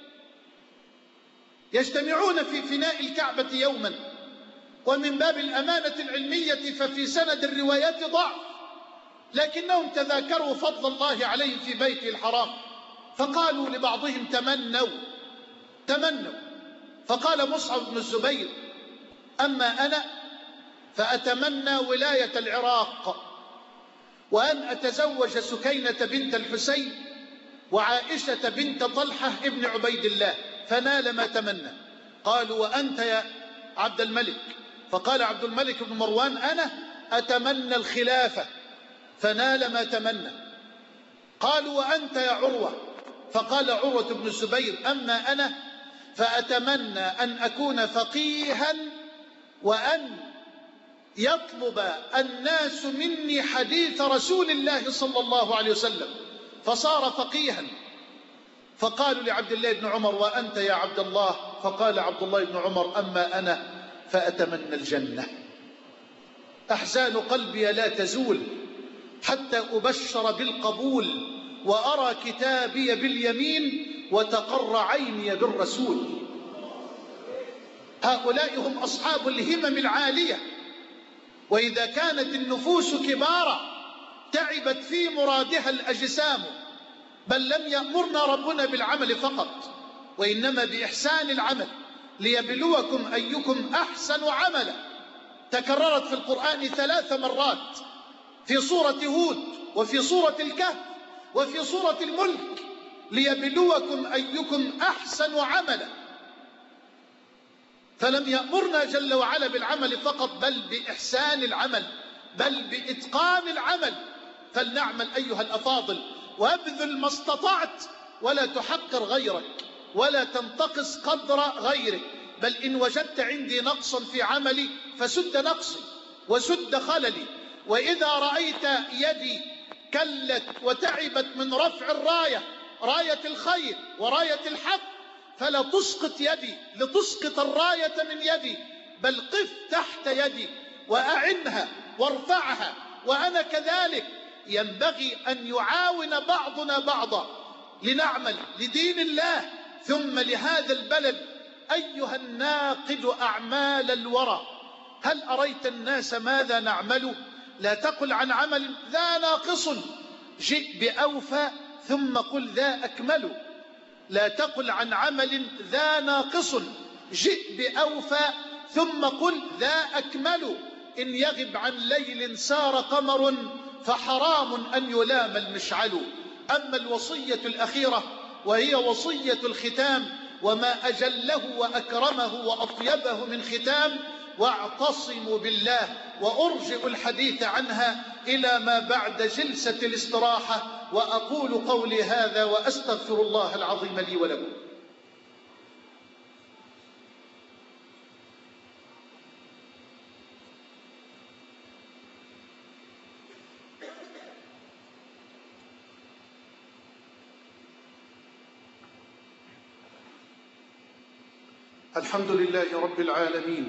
Speaker 2: يجتمعون في فناء الكعبة يوما، ومن باب الأمانة العلمية ففي سند الروايات ضعف، لكنهم تذاكروا فضل الله عليهم في بيته الحرام، فقالوا لبعضهم: تمنوا. فقال مصعب بن الزبير: أما أنا فأتمنى ولاية العراق، وأن أتزوج سكينة بنت الحسين وعائشة بنت طلحة ابن عبيد الله، فنال ما تمنى. قالوا وأنت يا عبد الملك؟ فقال عبد الملك بن مروان أنا أتمنى الخلافة، فنال ما تمنى. قالوا وأنت يا عروة؟ فقال عروة بن الزبير أما أنا فأتمنى أن أكون فقيها وأن يطلب الناس مني حديث رسول الله صلى الله عليه وسلم، فصار فقيها. فقالوا لعبد الله بن عمر وأنت يا عبد الله؟ فقال عبد الله بن عمر أما أنا فأتمنى الجنة. أحزان قلبي لا تزول حتى أبشر بالقبول وأرى كتابي باليمين وتقر عيني بالرسول. هؤلاء هم أصحاب الهمم العالية، وإذا كانت النفوس كبارا تعبت في مرادها الأجسام. بل لم يأمرنا ربنا بالعمل فقط، وإنما بإحسان العمل ليبلوكم أيكم أحسن عملا. تكررت في القرآن 3 مرات، في سورة هود وفي سورة الكهف وفي سورة الملك، ليبلوكم أيكم أحسن عملا. فلم يأمرنا جل وعلا بالعمل فقط، بل بإحسان العمل، بل بإتقان العمل. فلنعمل أيها الأفاضل، وابذل ما استطعت، ولا تحقر غيرك ولا تنتقص قدر غيرك. بل إن وجدت عندي نقصا في عملي فسد نقصي وسد خللي. وإذا رأيت يدي كلت وتعبت من رفع الراية، راية الخير وراية الحق، فلا تسقط يدي لتسقط الراية من يدي، بل قف تحت يدي وأعنها وارفعها. وأنا كذلك. ينبغي أن يعاون بعضنا بعضا لنعمل لدين الله ثم لهذا البلد. أيها الناقد أعمال الورى، هل أريت الناس ماذا نعمل؟ لا تقل عن عمل ذا ناقص جئ بأوفى ثم قل ذا أكمل. لا تقل عن عمل ذا ناقص جئ بأوفى ثم قل ذا أكمل. إن يغب عن ليل سار قمر فحرام أن يلام المشعل. أما الوصية الأخيرة وهي وصية الختام، وما أجله وأكرمه وأطيبه من ختام: واعتصموا بالله. وأرجئ الحديث عنها إلى ما بعد جلسة الاستراحة، وأقول قولي هذا وأستغفر الله العظيم لي ولكم. الحمد لله رب العالمين،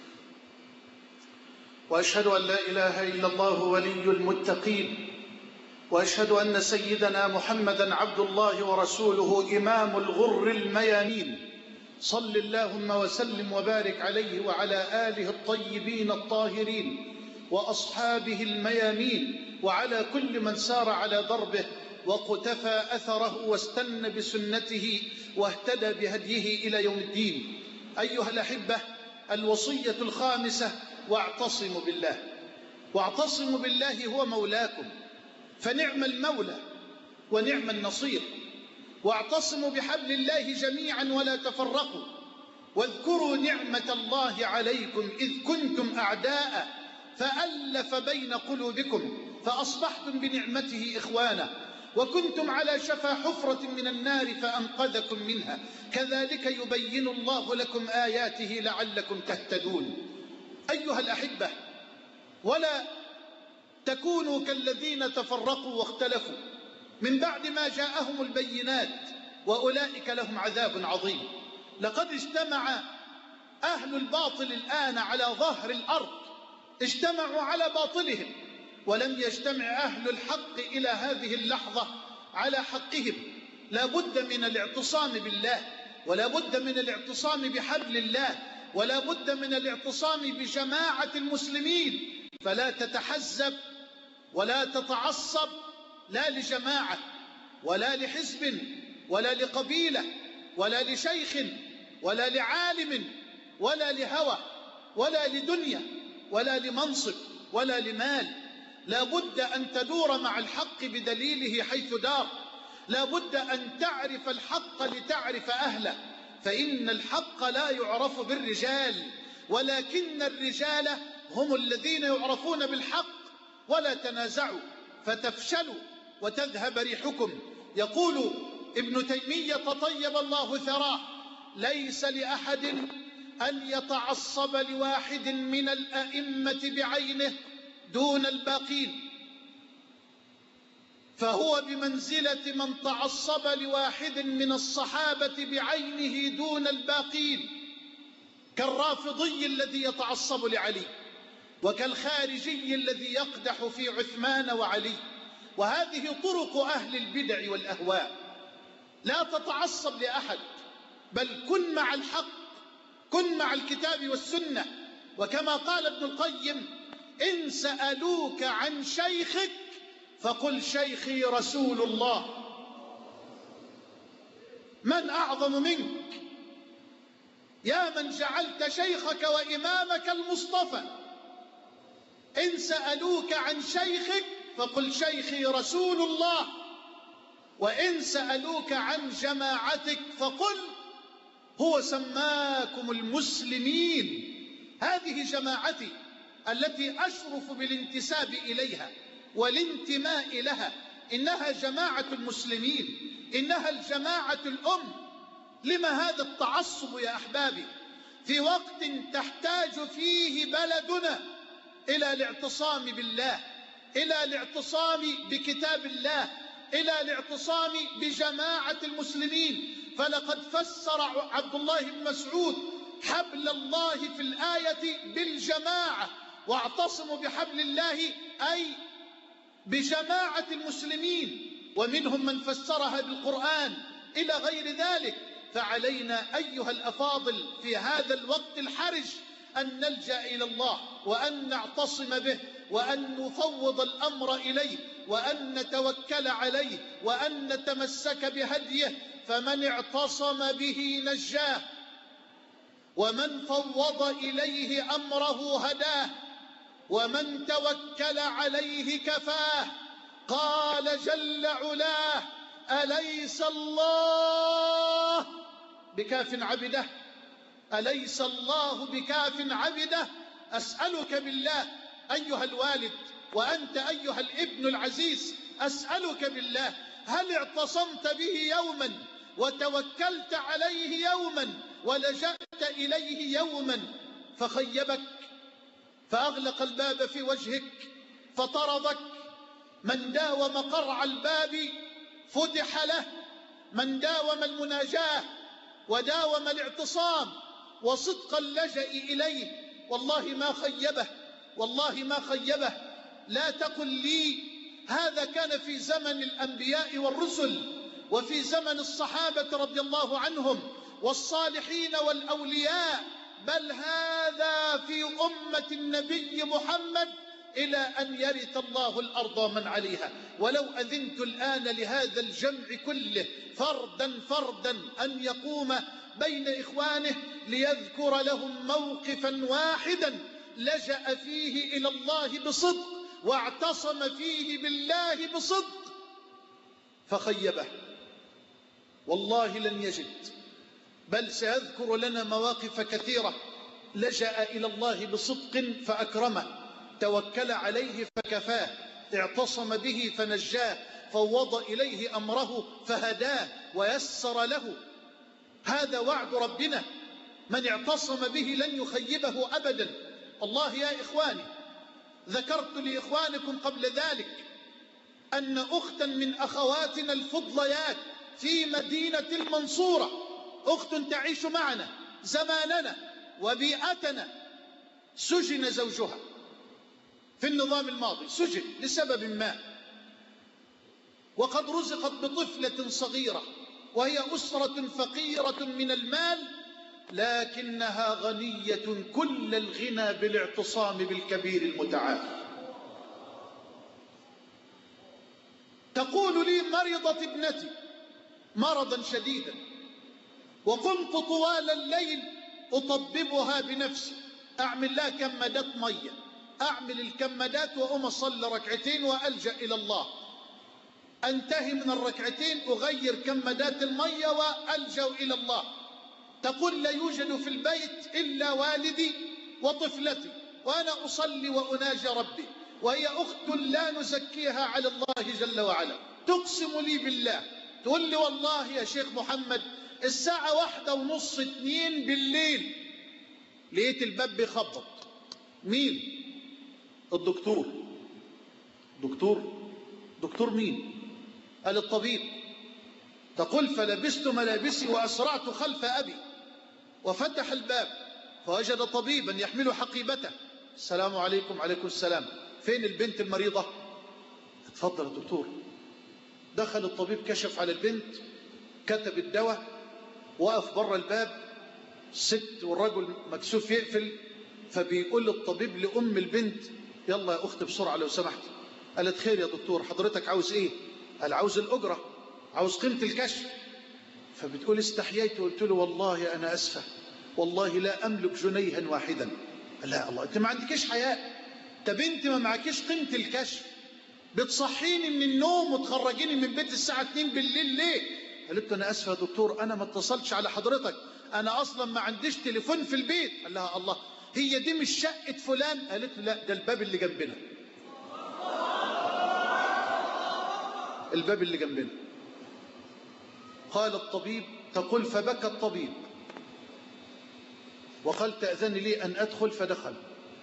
Speaker 2: وأشهد أن لا إله إلا الله ولي المتقين، وأشهد أن سيدنا محمدا عبد الله ورسوله إمام الغر الميامين. صل اللهم وسلم وبارك عليه وعلى آله الطيبين الطاهرين وأصحابه الميامين، وعلى كل من سار على دربه وقتفى أثره واستنى بسنته واهتدى بهديه إلى يوم الدين. أيها الأحبة، الوصية الخامسة: واعتصموا بالله. واعتصموا بالله هو مولاكم، فنعم المولى ونعم النصير. واعتصموا بحبل الله جميعا ولا تفرقوا. واذكروا نعمة الله عليكم إذ كنتم أعداء فألف بين قلوبكم فأصبحتم بنعمته إخوانا، وكنتم على شفا حفرة من النار فأنقذكم منها. كذلك يبين الله لكم آياته لعلكم تهتدون. أيها الأحبة، ولا تكونوا كالذين تفرقوا واختلفوا من بعد ما جاءهم البينات، وأولئك لهم عذاب عظيم. لقد اجتمع أهل الباطل الآن على ظهر الأرض، اجتمعوا على باطلهم، ولم يجتمع أهل الحق إلى هذه اللحظة على حقهم. لا بد من الاعتصام بالله، ولا بد من الاعتصام بحبل الله، ولا بد من الاعتصام بجماعة المسلمين. فلا تتحزب ولا تتعصب، لا لجماعة ولا لحزب ولا لقبيلة ولا لشيخ ولا لعالم ولا لهوى ولا لدنيا ولا لمنصب ولا لمال. لا بد أن تدور مع الحق بدليله حيث دار، لا بد أن تعرف الحق لتعرف أهله، فإن الحق لا يعرف بالرجال، ولكن الرجال هم الذين يعرفون بالحق. ولا تنازعوا فتفشلوا وتذهب ريحكم. يقول ابن تيمية طيب الله ثراه: ليس لأحد أن يتعصب لواحد من الأئمة بعينه دون الباقين، فهو بمنزلة من تعصب لواحد من الصحابة بعينه دون الباقين، كالرافضي الذي يتعصب لعلي، وكالخارجي الذي يقدح في عثمان وعلي. وهذه طرق أهل البدع والأهواء. لا تتعصب لأحد، بل كن مع الحق، كن مع الكتاب والسنة. وكما قال ابن القيم: إن سألوك عن شيخك فقل شيخي رسول الله. من أعظم منك يا من جعلت شيخك وإمامك المصطفى؟ إن سألوك عن شيخك فقل شيخي رسول الله، وإن سألوك عن جماعتك فقل هو سماكم المسلمين. هذه جماعتي التي أشرف بالانتساب إليها والانتماء لها، إنها جماعة المسلمين، إنها الجماعة الأم. لما هذا التعصب يا أحبابي في وقت تحتاج فيه بلدنا إلى الاعتصام بالله، إلى الاعتصام بكتاب الله، إلى الاعتصام بجماعة المسلمين؟ فلقد فسر عبد الله بن مسعود حبل الله في الآية بالجماعة، واعتصموا بحبل الله أي بجماعة المسلمين، ومنهم من فسرها بالقرآن إلى غير ذلك. فعلينا أيها الأفاضل في هذا الوقت الحرج أن نلجأ إلى الله، وأن نعتصم به، وأن نفوض الأمر إليه، وأن نتوكل عليه، وأن نتمسك بهديه. فمن اعتصم به نجاه، ومن فوض إليه أمره هداه، ومن توكل عليه كفاه. قال جل علاه: أليس الله بكاف عبده؟ أليس الله بكاف عبده؟ أسألك بالله أيها الوالد، وأنت أيها الابن العزيز، أسألك بالله، هل اعتصمت به يوما وتوكلت عليه يوما ولجأت إليه يوما فخيبك، فأغلق الباب في وجهك فطردك؟ من داوم قرع الباب فتح له، من داوم المناجاة وداوم الاعتصام وصدق اللجأ إليه والله ما خيبه، والله ما خيبه. لا تقل لي هذا كان في زمن الأنبياء والرسل، وفي زمن الصحابة رضي الله عنهم والصالحين والأولياء، بل هذا في أمة النبي محمد إلى أن يرث الله الأرض ومن عليها. ولو أذنت الآن لهذا الجمع كله فردا فردا أن يقوم بين إخوانه ليذكر لهم موقفا واحدا لجأ فيه إلى الله بصدق واعتصم فيه بالله بصدق فخيبه، والله لن يجد، بل سيذكر لنا مواقف كثيرة لجأ إلى الله بصدق فأكرمه، توكل عليه فكفاه، اعتصم به فنجاه، فوض إليه أمره فهداه ويسر له. هذا وعد ربنا، من اعتصم به لن يخيبه أبدا. الله يا إخواني، ذكرت لإخوانكم قبل ذلك أن أختا من أخواتنا الفضليات في مدينة المنصورة، أخت تعيش معنا زماننا وبيئتنا، سجن زوجها في النظام الماضي، سجن لسبب ما، وقد رزقت بطفلة صغيرة، وهي أسرة فقيرة من المال، لكنها غنية كل الغنى بالاعتصام بالكبير المتعال. تقول لي: مرضت ابنتي مرضا شديدا، وقمت طوال الليل أطببها بنفسي، أعمل لها كمادات مية، أعمل الكمادات وأقوم أصلي ركعتين وألجأ إلى الله. أنتهي من الركعتين أغير كمادات المية وألجأ إلى الله. تقول لا يوجد في البيت إلا والدي وطفلتي، وأنا أصلي وأناجي ربي، وهي أخت لا نزكيها على الله جل وعلا. تقسم لي بالله، تقول لي والله يا شيخ محمد الساعة 1:30 2 بالليل لقيت الباب بيخبط. مين؟ الدكتور. دكتور مين؟ قال الطبيب. تقول فلبست ملابسي وأسرعت خلف أبي وفتح الباب فوجد طبيبا يحمل حقيبته. السلام عليكم. عليكم السلام. فين البنت المريضة؟ اتفضل يا دكتور. دخل الطبيب كشف على البنت، كتب الدواء، وقف بره الباب، الست والرجل مكسوف يقفل، فبيقول الطبيب لأم البنت يلا يا أختي بسرعة لو سمحت. قالت خير يا دكتور، حضرتك عاوز إيه؟ قال عاوز الأجرة، عاوز قيمة الكشف. فبتقول استحييت وقلت له والله أنا أسفة، والله لا أملك جنيها واحدا. لا الله، أنت ما عندكيش حياء؟ طب أنت ما معكيش قيمة الكشف، بتصحيني من النوم وتخرجيني من بيت الساعة 2 بالليل ليه؟ قالت له أنا أسفة يا دكتور، أنا ما اتصلتش على حضرتك، أنا أصلا ما عنديش تليفون في البيت. قال لها الله، هي دي مش شقة فلان؟ قالت له لا، ده الباب اللي جنبنا، الباب اللي جنبنا. قال الطبيب. تقول فبكى الطبيب وقال تأذن لي أن أدخل، فدخل.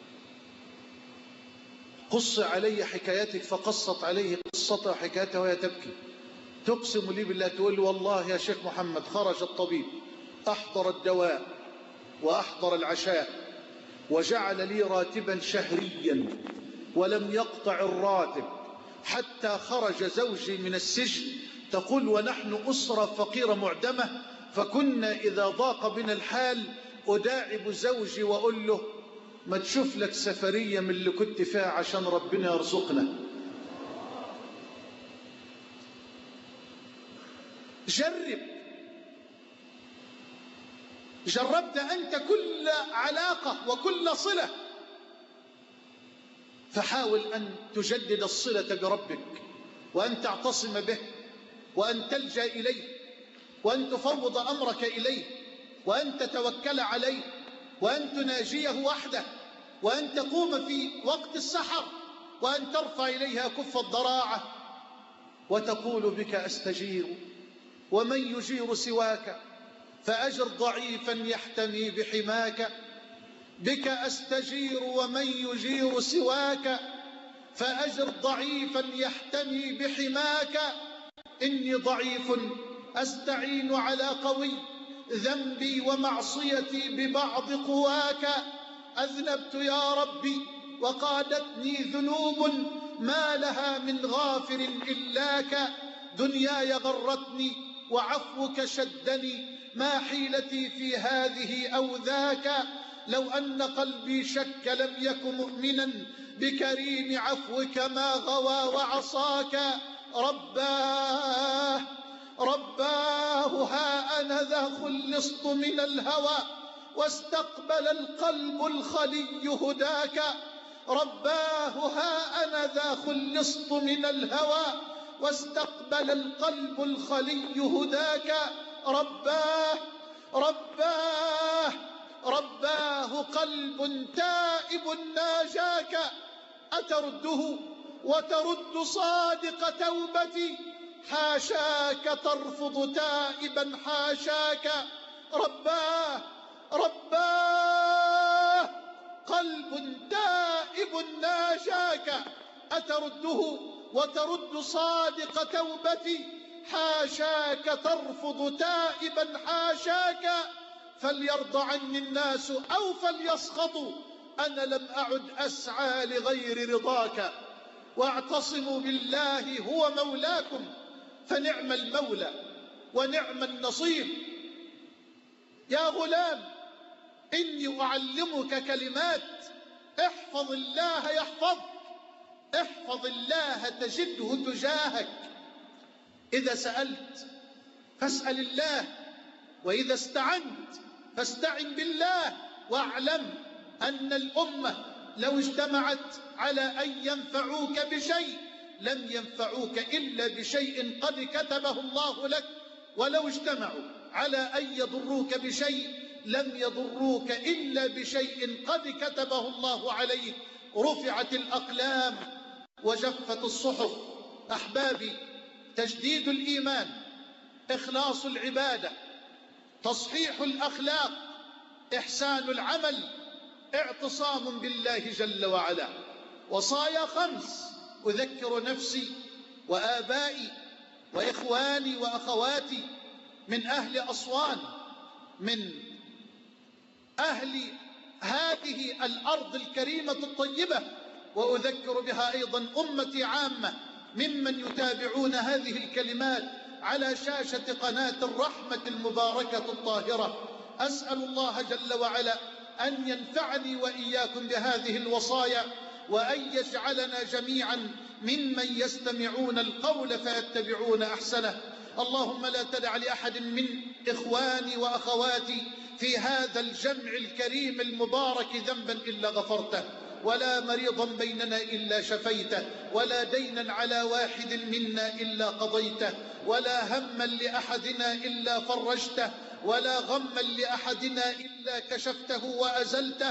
Speaker 2: قص علي حكايتك، فقصت عليه قصتها وحكايتها وهي تبكي. تقسم لي بالله، تقول لي والله يا شيخ محمد خرج الطبيب أحضر الدواء وأحضر العشاء وجعل لي راتبا شهريا ولم يقطع الراتب حتى خرج زوجي من السجن. تقول ونحن أسرة فقيرة معدمة، فكنا إذا ضاق بنا الحال أداعب زوجي وأقول له ما تشوف لك سفرية من اللي كنت فيها عشان ربنا يرزقنا. جربت أنت كل علاقة وكل صلة، فحاول أن تجدد الصلة بربك، وأن تعتصم به، وأن تلجأ إليه، وأن تفوض أمرك إليه، وأن تتوكل عليه، وأن تناجيه وحده، وأن تقوم في وقت السحر وأن ترفع إليها كف الضراعة وتقول بك أستجير ومن يجير سواك، فأجر ضعيفا يحتمي بحماك. بك أستجير ومن يجير سواك، فأجر ضعيفا يحتمي بحماك. إني ضعيف أستعين على قوي، ذنبي ومعصيتي ببعض قواك. أذنبت يا ربي وقادتني ذنوب، ما لها من غافر إلاك. دنياي غرتني وعفوك شدني، ما حيلتي في هذه أو ذاك. لو أن قلبي شك لم يك مؤمنا، بكريم عفوك ما غوى وعصاك. رباه ها أنا ذا خلصت من الهوى، واستقبل القلب الخلي هداك. رباه ها أنا ذا خلصت من الهوى، واستقبل القلب الخلي هداك. رباه قلب تائب ناجاك، أترده وترد صادق توبتي، حاشاك ترفض تائبا حاشاك. رباه قلب تائب ناجاك، أترده وترد صادق توبتي، حاشاك ترفض تائبا حاشاك. فليرضى عني الناس أو فليسخطوا، أنا لم أعد أسعى لغير رضاك. واعتصموا بالله هو مولاكم، فنعم المولى ونعم النصير. يا غلام إني أعلمك كلمات، احفظ الله يحفظك، احفظ الله تجده تجاهك. إذا سألت فاسأل الله، وإذا استعنت فاستعن بالله، واعلم أن الأمة لو اجتمعت على أن ينفعوك بشيء لم ينفعوك إلا بشيء قد كتبه الله لك، ولو اجتمعوا على أن يضروك بشيء لم يضروك إلا بشيء قد كتبه الله عليك. رفعت الأقلام وجفت الصحف. أحبابي، تجديد الإيمان، إخلاص العبادة، تصحيح الأخلاق، إحسان العمل، اعتصام بالله جل وعلا. وصايا 5 أذكر نفسي وآبائي وإخواني وأخواتي من أهل أسوان، من أهل هذه الأرض الكريمة الطيبة، وأذكر بها أيضا أمتي عامة ممن يتابعون هذه الكلمات على شاشة قناة الرحمة المباركة الطاهرة. أسأل الله جل وعلا أن ينفعني وإياكم بهذه الوصايا، وأن يجعلنا جميعا ممن يستمعون القول فيتبعون أحسنه. اللهم لا تدع لأحد من إخواني وأخواتي في هذا الجمع الكريم المبارك ذنبا إلا غفرته، ولا مريضا بيننا إلا شفيته، ولا دينا على واحد منا إلا قضيته، ولا هما لأحدنا إلا فرجته، ولا غما لأحدنا إلا كشفته وأزلته.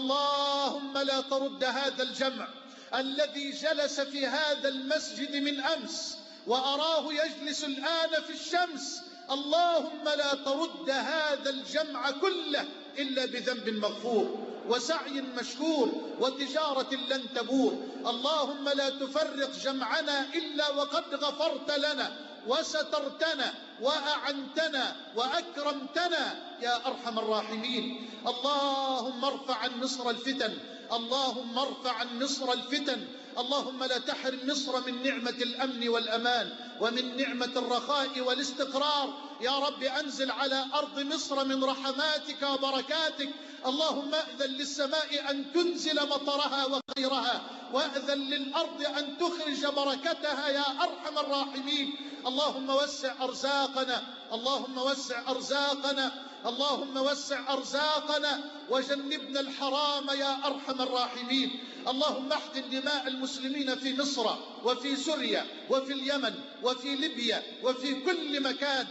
Speaker 2: اللهم لا ترد هذا الجمع الذي جلس في هذا المسجد من أمس وأراه يجلس الآن في الشمس، اللهم لا ترد هذا الجمع كله إلا بذنب مغفور وسعي مشكور وتجارة لن تبور. اللهم لا تفرق جمعنا إلا وقد غفرت لنا وسترتنا وأعنتنا وأكرمتنا يا أرحم الراحمين. اللهم ارفع عن مصر الفتن، اللهم ارفع عن مصر الفتن. اللهم لا تحرم مصر من نعمة الأمن والأمان ومن نعمة الرخاء والاستقرار. يا رب أنزل على أرض مصر من رحماتك وبركاتك. اللهم أذن للسماء أن تنزل مطرها وخيرها، وأذن للأرض أن تخرج بركتها يا أرحم الراحمين. اللهم وسع أرزاقنا، اللهم وسع أرزاقنا، اللهم وسع أرزاقنا وجنبنا الحرام يا أرحم الراحمين. اللهم احقن دماء المسلمين في مصر وفي سوريا وفي اليمن وفي ليبيا وفي كل مكان.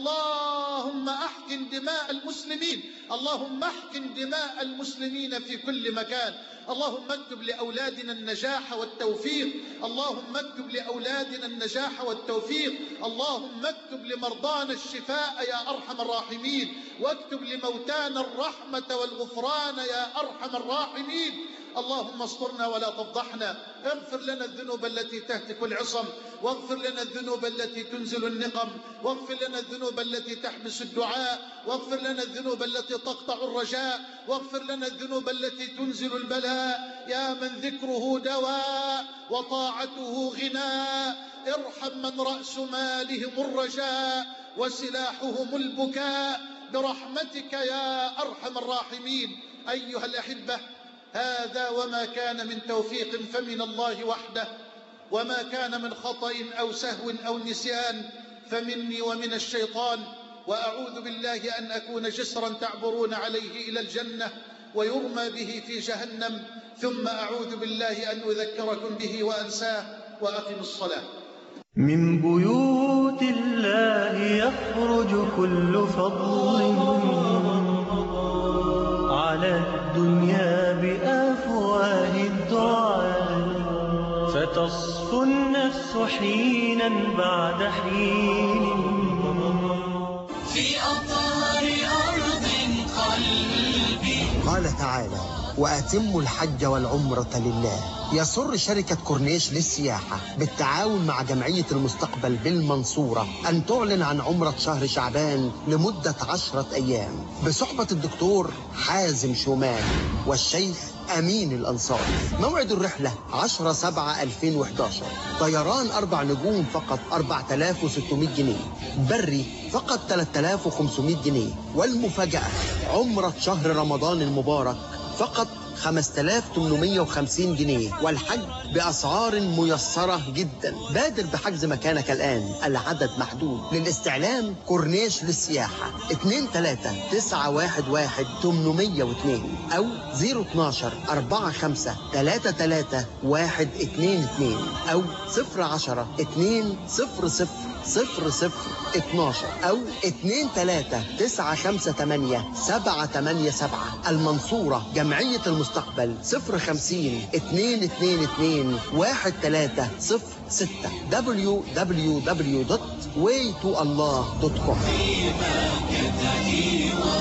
Speaker 2: اللهم احقن دماء المسلمين، اللهم احقن دماء المسلمين في كل مكان. اللهم اكتب لأولادنا النجاح والتوفيق، اللهم اكتب لأولادنا النجاح والتوفيق. اللهم اكتب لمرضانا الشفاء يا أرحم الراحمين، واكتب لموتانا الرحمة والغفران يا أرحم الراحمين. اللهم استرنا ولا تفضحنا، اغفر لنا الذنوب التي تهتك العصم، واغفر لنا الذنوب التي تنزل النقم، واغفر لنا الذنوب التي تحبس الدعاء، واغفر لنا الذنوب التي تقطع الرجاء، واغفر لنا الذنوب التي تنزل البلاء. يا من ذكره دواء وطاعته غناء، ارحم من رأس مالهم الرجاء وسلاحهم البكاء برحمتك يا أرحم الراحمين. أيها الأحبة، هذا وما كان من توفيق فمن الله وحده، وما كان من خطأ أو سهو أو نسيان فمني ومن الشيطان. وأعوذ بالله أن أكون جسرا تعبرون عليه إلى الجنة ويرمى به في جهنم، ثم أعوذ بالله أن أذكركم به وأنساه. وأقم الصلاة.
Speaker 1: من بيوت الله يخرج كل فضل على الدنيا بأفواه الدعاء، فتصفو النفس حينا بعد حين في أطهر أرض قلبي.
Speaker 3: قال تعالى: وأتموا الحج والعمرة لله. يسر شركة كورنيش للسياحة بالتعاون مع جمعية المستقبل بالمنصورة أن تعلن عن عمرة شهر شعبان لمدة 10 أيام بصحبة الدكتور حازم شومان والشيخ أمين الأنصار. موعد الرحلة 10/7/2011. طيران 4 نجوم فقط 4600 جنيه، بري فقط 3500 جنيه. والمفاجأة عمرة شهر رمضان المبارك فقط 5850 جنيه، والحج بأسعار ميسرة جدا. بادر بحجز مكانك الآن، العدد محدود. للاستعلام كورنيش للسياحة 23911 أو 012-45-33-122 أو 010-200-0012 أو 23958-787. المنصورة جمعية المستقبل 050-222-1306 www.waytoallah.com.